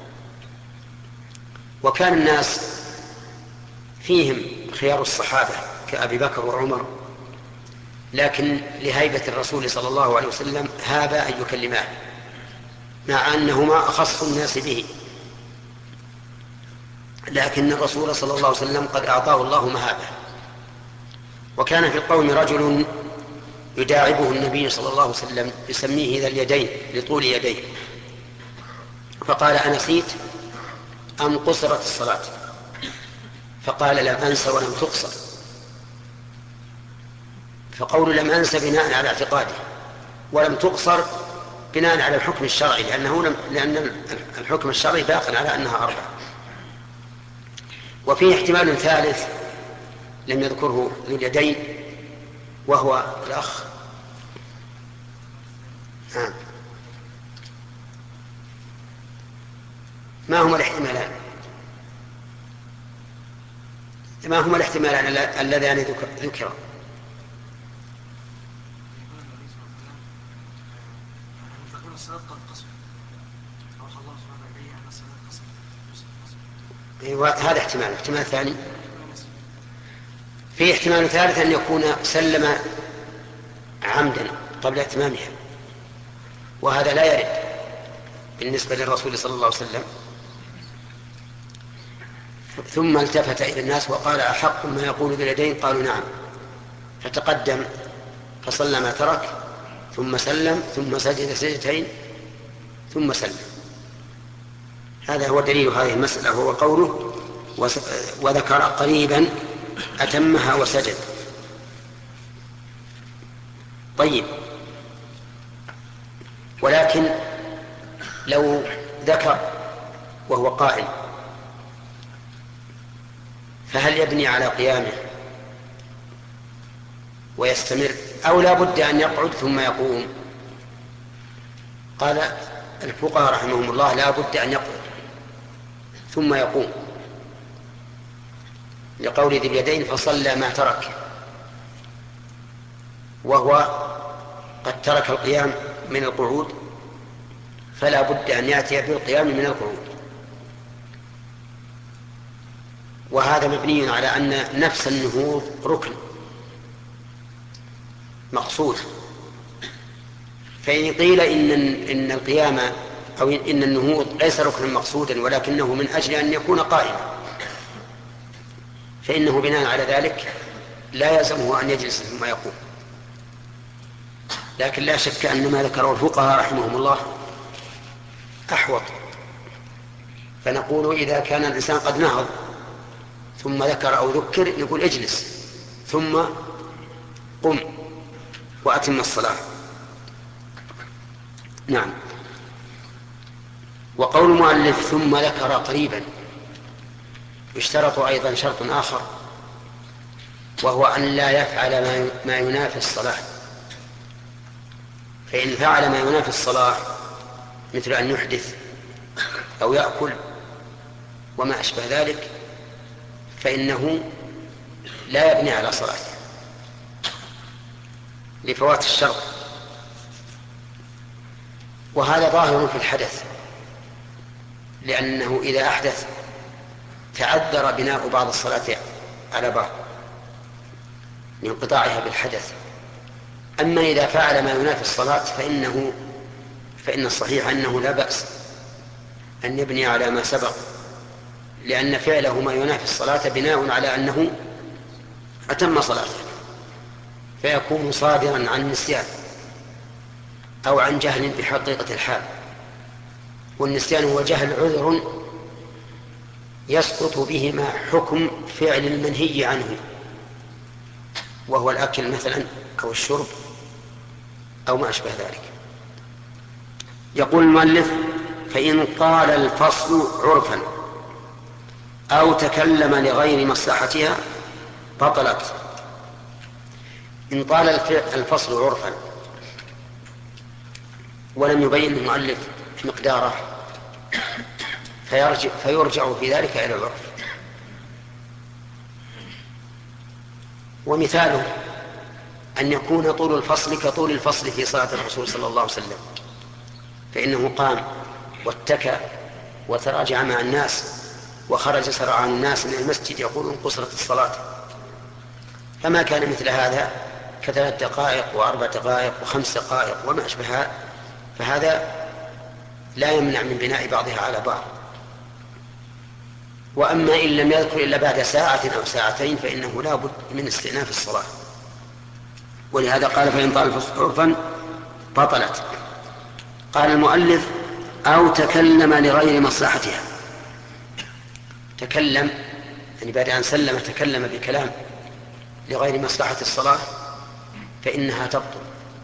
Speaker 17: وكان الناس فيهم خيار الصحابة كأبي بكر وعمر، لكن لهيبة الرسول صلى الله عليه وسلم هاب أن يكلماه مع أنهما أخص الناس به، لكن الرسول صلى الله عليه وسلم قد أعطاه الله مهابة. وكان في القوم رجل يداعبه النبي صلى الله عليه وسلم يسميه ذا اليدين لطول يديه، فقال أنسيت أم قصرت الصلاة؟ فقال لم أنس ولم تقصر. فقول لم أنس بناء على اعتقاده ولم تقصر بناء على الحكم الشرعي، لأنه لم لأن الحكم الشرعي باق على أنها أربع. وفيه احتمال ثالث لم يذكره ذو اليدين وهو الأخ نعم. ما هما الاحتمالان؟ ما هما الاحتمالان اللذان ذكرا؟ هذا احتمال. احتمال ثاني، في احتمال ثالث أن يكون سلم عمدا قبل اتمامها، وهذا لا يرد بالنسبة للرسول صلى الله عليه وسلم. ثم التفت إلى الناس وقال: أحق ما يقول باليدين؟ قالوا: نعم. فتقدم فصلى ما ترك، ثم سلم، ثم سجد سجدتين، ثم سلم. هذا هو دليل هذه المسألة، وهو قوله: وذكر قريبا أتمها وسجد. طيب، ولكن لو ذكر وهو قائم فهل يبني على قيامه ويستمر، أو لا بد أن يقعد ثم يقوم؟ قال الفقهاء رحمهم الله: لا بد أن يقعد ثم يقوم، لقول ذي اليدين: فصلى ما ترك، وهو قد ترك القيام من القعود، فلا بد أن يأتي بالقيام من القعود. وهذا مبني على أن نفس النهوض ركن مقصود. فإن قيل إن إن القيام أو إن النهوض ليس ركنا مقصودا ولكنه من أجل أن يكون قائما، فإنه بناء على ذلك لا يلزمه أن يجلس ثم يقوم. لكن لا شك أن ما ذكره الفقهاء رحمهم الله أحوط. فنقول إذا كان الإنسان قد نهض ثم ذكر أو ذكر، نقول: اجلس ثم قم وأتم الصلاة. نعم. وقول المؤلف: ثم ذكر قريبا، يشترط أيضا شرط آخر، وهو أن لا يفعل ما ينافي الصلاة. فإن فعل ما ينافي الصلاة مثل أن يحدث أو يأكل وما أشبه ذلك، فإنه لا يبني على صلاته لفوات الشرط. وهذا ظاهر في الحدث، لأنه إذا أحدث تعذر بناء بعض الصلاة على بعض لانقطاعها بالحدث. أما إذا فعل ما ينافي الصلاة فإنه فإن الصحيح أنه لا بأس أن يبني على ما سبق، لأن فعله ما ينافي الصلاة بناء على أنه أتم صلاته، فيكون صادرا عن نسيان أو عن جهل بحقيقة الحال. والنسيان هو جهل عذر يسقط بهما حكم فعل المنهي عنه، وهو الأكل مثلا أو الشرب أو ما أشبه ذلك. يقول المؤلف: فإن قال الفصل عرفا أو تكلم لغير مصلحتها بطلت. إن قال الفصل عرفا ولم يبين المؤلف مقداره فيرجع, فيرجع في ذلك إلى العرف. ومثاله أن يكون طول الفصل كطول الفصل في صلاة الرسول صلى الله عليه وسلم، فإنه قام واتكى وتراجع مع الناس وخرج سرعان الناس من المسجد يقولون قصرت الصلاة. فما كان مثل هذا كثلاث دقائق وأربع دقائق وخمس دقائق وما أشبهها، فهذا لا يمنع من بناء بعضها على بعض. وأما إن لم يذكر إلا بعد ساعة أو ساعتين فإنه لا بد من استئناف الصلاة. ولهذا قال: فإن طال الفصل عرفا بطلت. قال المؤلف: أو تكلم لغير مصلحتها. تكلم يعني بعد أن سلم تكلم بكلام لغير مصلحة الصلاة فإنها تبطل،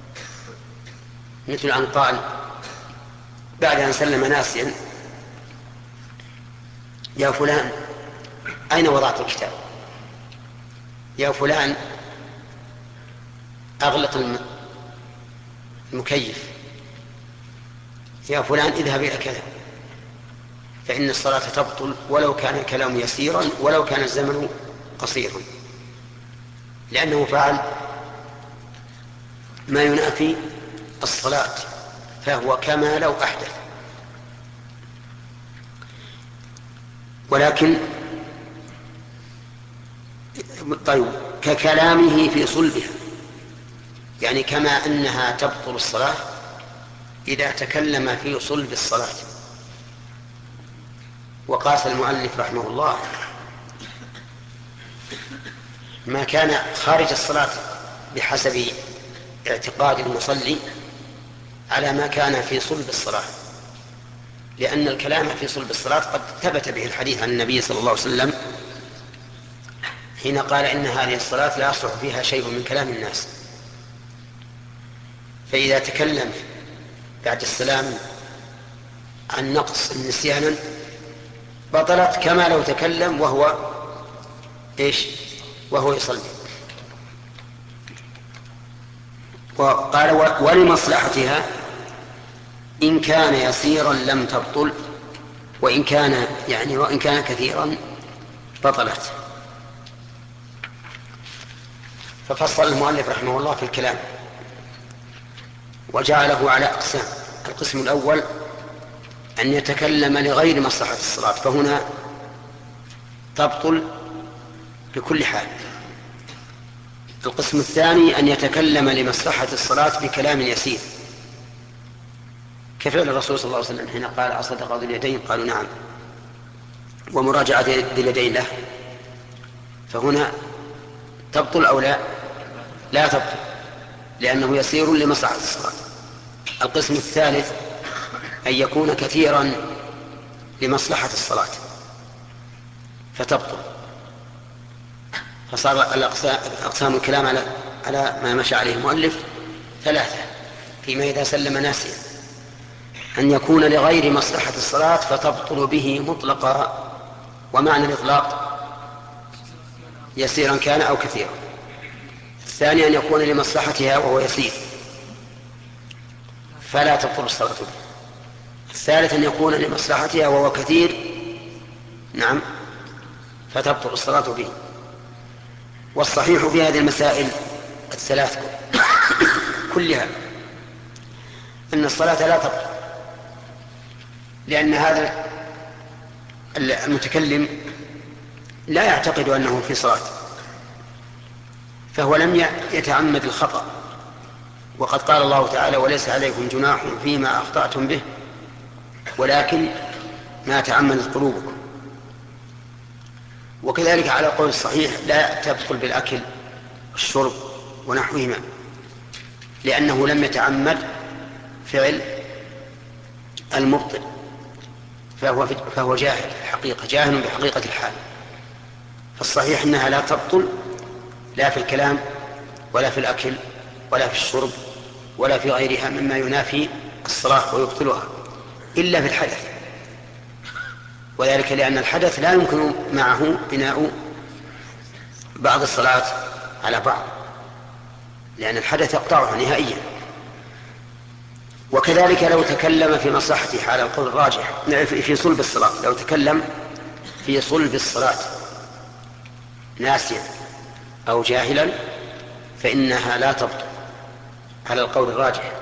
Speaker 17: مثل أن قال بعد أن سلم ناسيا: يا فلان أين وضعت الكتاب؟ يا فلان أغلق المكيف، يا فلان اذهب إلى كذا، فإن الصلاة تبطل ولو كان الكلام يسيرا ولو كان الزمن قصير، لأنه فعل ما ينافي الصلاة، فهو كما لو أحدث. ولكن طيب ككلامه في صلبها، يعني كما أنها تبطل الصلاة إذا تكلم في صلب الصلاة. وقاس المؤلف رحمه الله ما كان خارج الصلاة بحسب اعتقاد المصلي على ما كان في صلب الصلاة، لأن الكلام في صلب الصلاة قد ثبت به الحديث عن النبي صلى الله عليه وسلم حين قال إن هذه الصلاة لا يصلح فيها شيء من كلام الناس. فإذا تكلم بعد السلام عن نقص نسيانا بطلت كما لو تكلم وهو إيش وهو يصلي. وقال ولمصلحتها إن كان يسيرا لم تبطل، وإن كان يعني وإن كان كثيرا بطلت. ففصل المؤلف رحمه الله في الكلام وجعله على أقسام. القسم الأول أن يتكلم لغير مصلحة الصلاة، فهنا تبطل بكل حال. القسم الثاني أن يتكلم لمصلحة الصلاة بكلام يسير، كفعل الرسول صلى الله عليه وسلم حين قال أصدق ذو اليدين؟ قالوا نعم، ومراجعة ذي اليدين له، فهنا تبطل أو لا؟ لا تبطل، لأنه يسير لمصلحة الصلاة. القسم الثالث أن يكون كثيرا لمصلحة الصلاة فتبطل. فصار أقسام الكلام على على ما مشى عليه المؤلف ثلاثة فيما إذا سلم ناسيا: أن يكون لغير مصلحة الصلاة فتبطل به مطلقا، ومعنى الإطلاق يسيرا كان أو كثيرا. الثاني أن يكون لمصلحتها وهو يسير فلا تبطل الصلاة به. الثالث أن يكون لمصلحتها وهو كثير نعم فتبطل الصلاة به. والصحيح في هذه المسائل الثلاث كلها أن الصلاة لا تبطل، لأن هذا المتكلم لا يعتقد أنه في صلاة، فهو لم يتعمد الخطأ. وقد قال الله تعالى: وليس عليكم جناح فيما أخطأتم به ولكن ما تعمدت قلوبكم. وكذلك على قول الصحيح لا تبطل بالأكل والشرب ونحوهما، لأنه لم يتعمد فعل المبطل، فهو, فهو جاهل حقيقة جاهل بحقيقة الحال. فالصحيح أنها لا تبطل لا في الكلام ولا في الأكل ولا في الشرب ولا في غيرها مما ينافي الصلاة ويبطلها إلا في الحدث، وذلك لأن الحدث لا يمكن معه بناء بعض الصلاة على بعض، لأن الحدث يقطعها نهائيا. وكذلك لو تكلم في مصلحته على القول الراجح في صلب الصلاة، لو تكلم في صلب الصلاة ناسيا أو جاهلا فإنها لا تبطل على القول الراجح.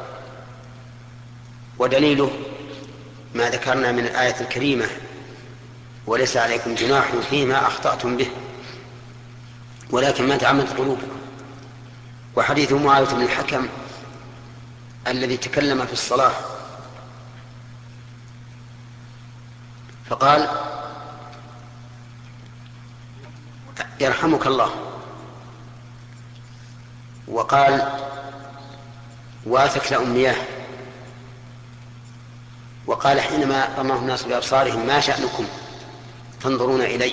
Speaker 17: ودليله ما ذكرنا من الآية الكريمة: وليس عليكم جناح فيما أخطأتم به ولكن ما تعمدت قلوبكم. وحديث معاوية بن الحكم الذي تكلم في الصلاة فقال: يرحمك الله، وقال: واثك لأمياه، وقال حينما رماه الناس بأبصارهم: ما شأنكم تنظرون إلي؟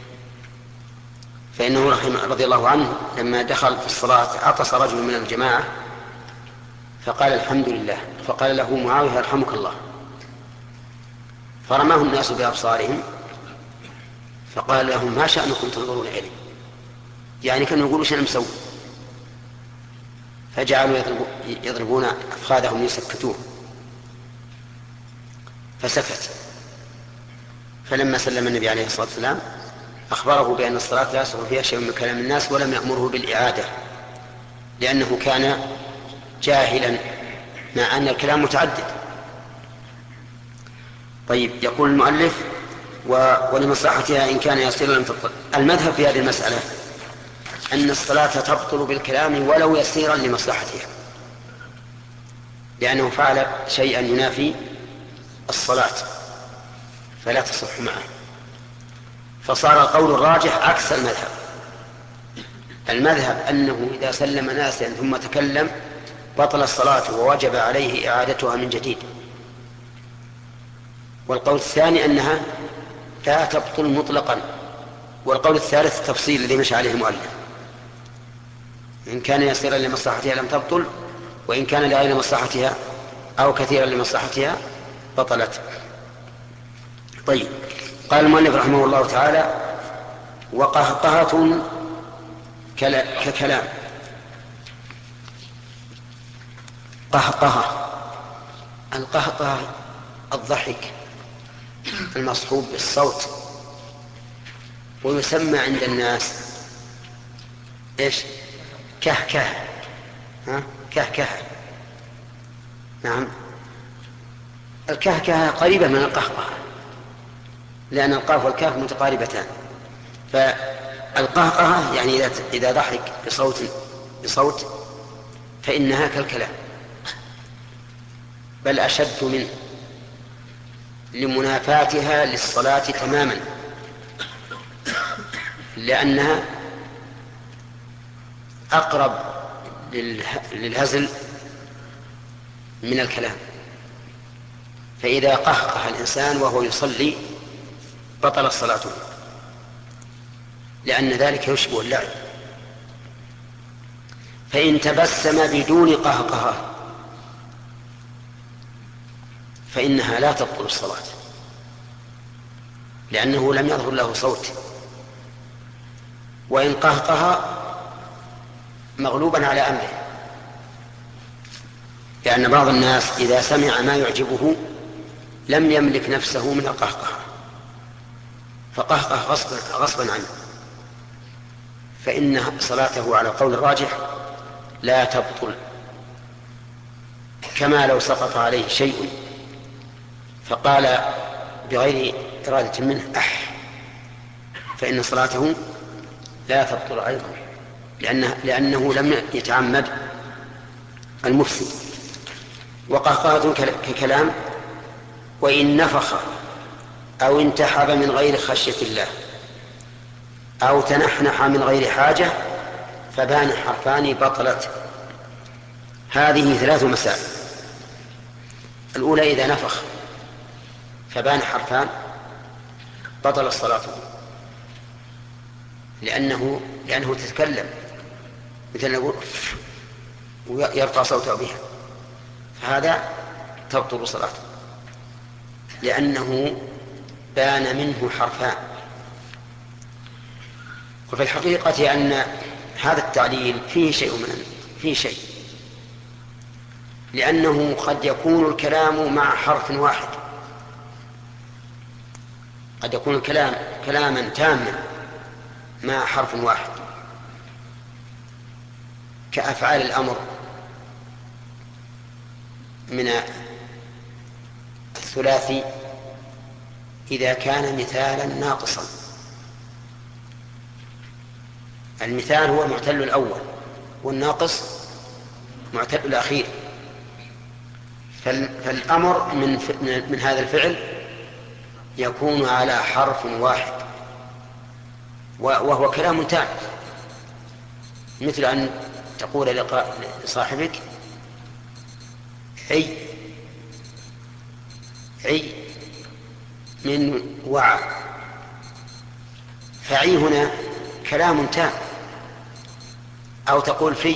Speaker 17: فإنه رحمه رضي الله عنه لما دخل في الصلاة عطس رجل من الجماعة فقال: الحمد لله. فقال له معاوية: يرحمك الله. فرماه الناس بأبصارهم فقال لهم: ما شأنكم تنظرون إلي؟ يعني كانوا يقولوا: شنو مسوي؟ فجعلوا يضربون أفخاذهم ليسكتوه، فسكت. فلما سلم النبي عليه الصلاة والسلام أخبره بأن الصلاة لا يصح فيها شيء من كلام الناس ولم يأمره بالإعادة لأنه كان جاهلا مع أن الكلام متعدد. طيب يقول المؤلف ولمصلحتها إن كان يصير لم تبطل. المذهب في هذه المسألة أن الصلاة تبطل بالكلام ولو يسيرا لمصلحتها لأنه فعل شيئا ينافي الصلاة فلا تصح معه، فصار القول الراجح عكس المذهب. المذهب أنه إذا سلم ناسيا ثم تكلم بطل الصلاة ووجب عليه إعادتها من جديد. والقول الثاني أنها لا تبطل مطلقا. والقول الثالث التفصيل الذي مشى عليه المؤلف، إن كان يسيرا لمصلحتها لم تبطل، وإن كان لغير مصلحتها أو كثيرا لمصلحتها بطلت. طيب قال المؤلف رحمه الله تعالى وقهقهة ككلام. قهقهة القهقهة الضحك المصحوب بالصوت، ويسمى عند الناس ايش؟ كهكه. ها كهكه. نعم الكهكه قريبة من القهقهة لأن القاف والكاف متقاربتان. فالقهقهة يعني إذا ضحك بصوت بصوت فإنها كالكلام بل أشد منه لمنافاتها للصلاة تماما، لأنها أقرب للهزل من الكلام. فإذا قهقه الإنسان وهو يصلي بطل صلاته لأن ذلك يشبه اللعب. فإن تبسم بدون قهقهة فإنها لا تبطل الصلاة لأنه لم يظهر له صوت. وإن قهقه مغلوبا على أمره، لأن بعض الناس إذا سمع ما يعجبه لم يملك نفسه من القهقه فقهقه غصبا, غصبا عنه، فإن صلاته على القول الراجح لا تبطل، كما لو سقط عليه شيء فقال بغير إرادة منه أح فإن صلاته لا تبطل أيضا لأنه, لأنه لم يتعمد المفسد. وقهقهة ككلام. وإن نفخ أو انتحب من غير خشية الله أو تنحنح من غير حاجة فبان حرفان بطلت. هذه ثلاث مسائل. الأولى إذا نفخ فبان حرفان بطل الصلاة لأنه لأنه تتكلم مثل نقول ويرفع صوته بها، فهذا تبطل صلاته لأنه بان منه حرفان. وفي الحقيقة أن هذا التعليل فيه شيء من فيه شيء لأنه قد يكون الكلام مع حرف واحد، قد يكون الكلام كلاما تاما مع حرف واحد كأفعال الأمر من الثلاثي إذا كان مثالا ناقصا. المثال هو المعتل الأول والناقص معتل الأخير. فالأمر من, من هذا الفعل يكون على حرف واحد وهو كلام تام، مثل أن تقول لصاحبك عي عي من وعى، فعي هنا كلام تام. أو تقول في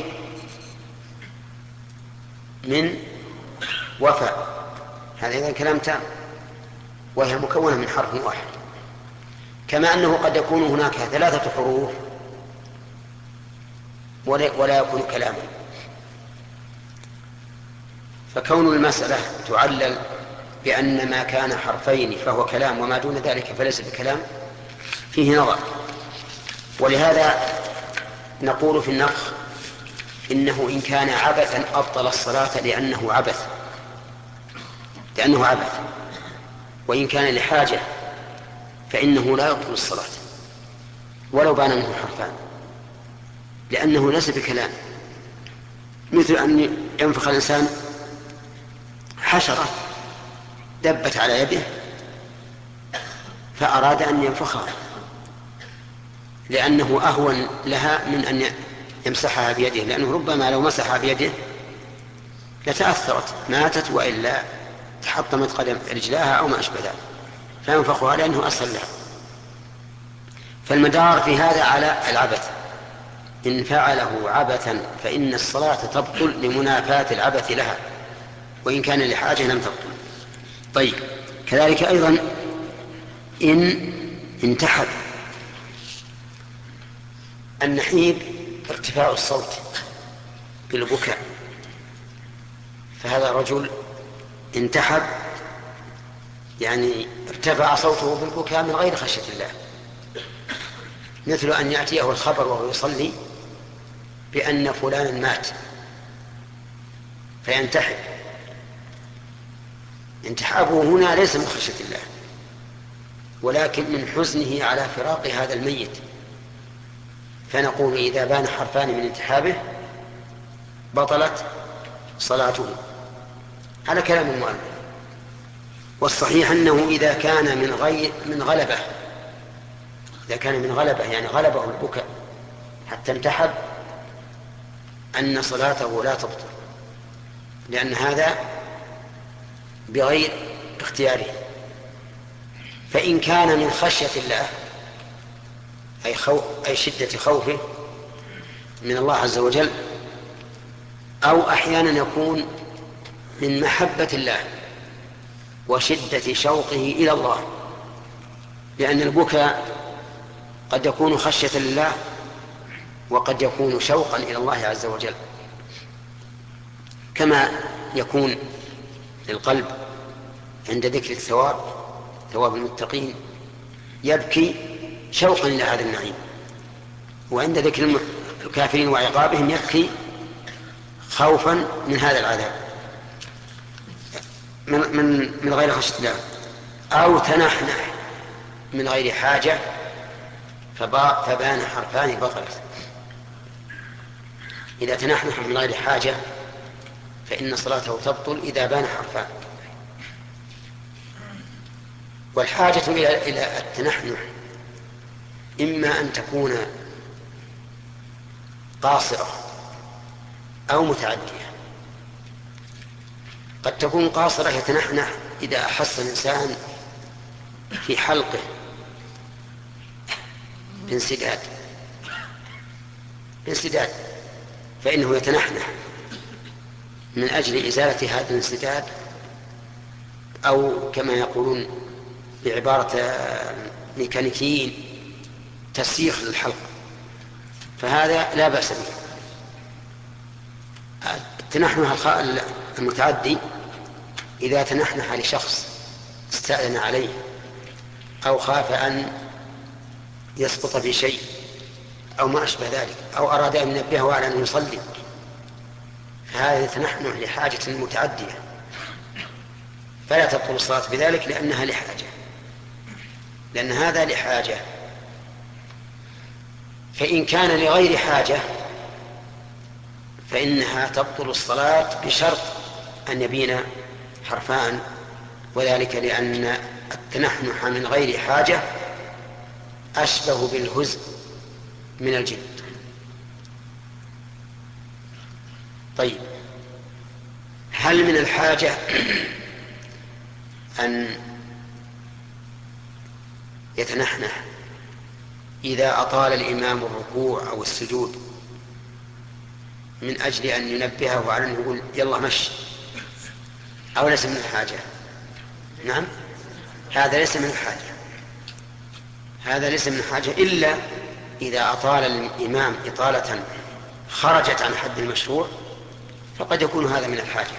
Speaker 17: من وفى، هذا إذن كلام تام وهي مكونة من حرف واحد. كما أنه قد يكون هناك ثلاثة حروف ولا يكون كلاما. فكون المسألة تعلل بأن ما كان حرفين فهو كلام وما دون ذلك فليس بكلام فيه نظر. ولهذا نقول في النفخ إنه إن كان عبثا أبطل الصلاة لأنه عبث لأنه عبث وإن كان لحاجة فإنه لا يبطل الصلاة ولو بان منه حرفان، لأنه ليس بكلام، مثل أن ينفخ الإنسان حشرة دبت على يده فأراد أن ينفخها لأنه أهون لها من أن يمسحها بيده، لأنه ربما لو مسحها بيده لتأثرت ماتت وإلا تحطمت قدم رجلاها أو ما أشبه ذلك، فينفخها لأنه أسهل لها. فالمدار في هذا على العبث، إن فعله عبثا فإن الصلاة تبطل لمنافاة العبث لها، وإن كان لحاجة لم تبطل. طيب كذلك أيضا إن انتحب. النحيب ارتفاع الصوت بالبكاء، فهذا رجل انتحب يعني ارتفع صوته بالبكاء من غير خشية الله، مثل أن يأتيه الخبر وهو يصلي بأن فلانا مات فينتحب. انتحابه هنا ليس من خشية الله ولكن من حزنه على فراق هذا الميت، فنقول إذا بان حرفان من انتحابه بطلت صلاته على كلام المؤلف. والصحيح أنه إذا كان من غير من غلبة إذا كان من غلبة يعني غلبه البكاء حتى انتحب أن صلاته لا تبطل، لأن هذا بغير اختياره. فإن كان من خشية الله أي, خو... أي شدة خوفه من الله عز وجل، أو أحيانا يكون من محبة الله وشدة شوقه إلى الله، لأن البكاء قد يكون خشية لله وقد يكون شوقا إلى الله عز وجل، كما يكون للقلب عند ذكر الثواب ثواب المتقين يبكي شوقا إلى هذا النعيم، وعند ذكر الكافرين وعقابهم يبكي خوفا من هذا العذاب من, من, من غير خشية الله. أو تنحنح من غير حاجة فبان حرفان بطلت. إذا تنحنح من غير حاجة فإن صلاته تبطل إذا بان حرفان. والحاجة إلى إلى التنحنح إما أن تكون قاصرة أو متعدية. قد تكون قاصرة يتنحنح إذا أحس الإنسان في حلقه بانسداد بانسداد فإنه يتنحنح من أجل إزالة هذا الانسداد، أو كما يقولون بعبارة ميكانيكيين تسييخ للحلق، فهذا لا بأس به. التنحنح المتعدي إذا تنحنح لشخص استأذن عليه أو خاف أن يسقط في شيء أو ما أشبه ذلك، أو أراد أن ينبهه على أن يصلي، فهذا يتنحنح لحاجة متعدية فلا تبطل الصلاة بذلك لأنها لحاجة لأن هذا لحاجة. فإن كان لغير حاجة فإنها تبطل الصلاة بشرط أن يبين حرفان، وذلك لأن التنحنح من غير حاجة أشبه بالهزء من الجد. طيب هل من الحاجة أن يتنحنح إذا أطال الإمام الركوع أو السجود من أجل أن ينبهه على أن يقول يلا مشي، أو ليس من الحاجة؟ نعم، هذا ليس من الحاجة هذا ليس من الحاجة إلا إذا أطال الإمام إطالة خرجت عن حد المشروع فقد يكون هذا من الحاجة.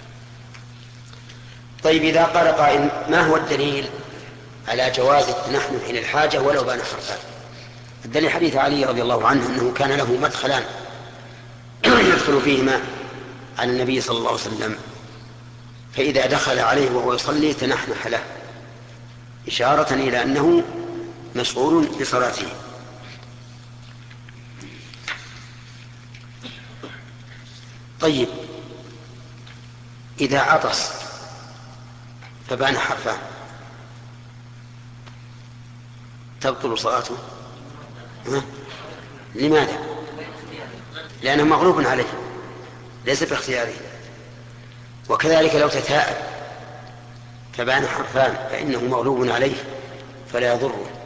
Speaker 17: طيب إذا قال قائل ما هو الدليل على جواز التنحنح للحاجة ولو بان حرفان؟ الدليل حديث علي رضي الله عنه أنه كان له مدخلان يدخل فيهما على النبي صلى الله عليه وسلم، فإذا دخل عليه وهو يصلي تنحنح له إشارة إلى أنه مشغول بصلاته. طيب، إذا عطس فبان حرفان تبطل صلاته؟ لماذا؟ لأنه مغلوب عليه ليس باختياره. وكذلك لو تثاءب فبان حرفان فإنه مغلوب عليه فلا يضره.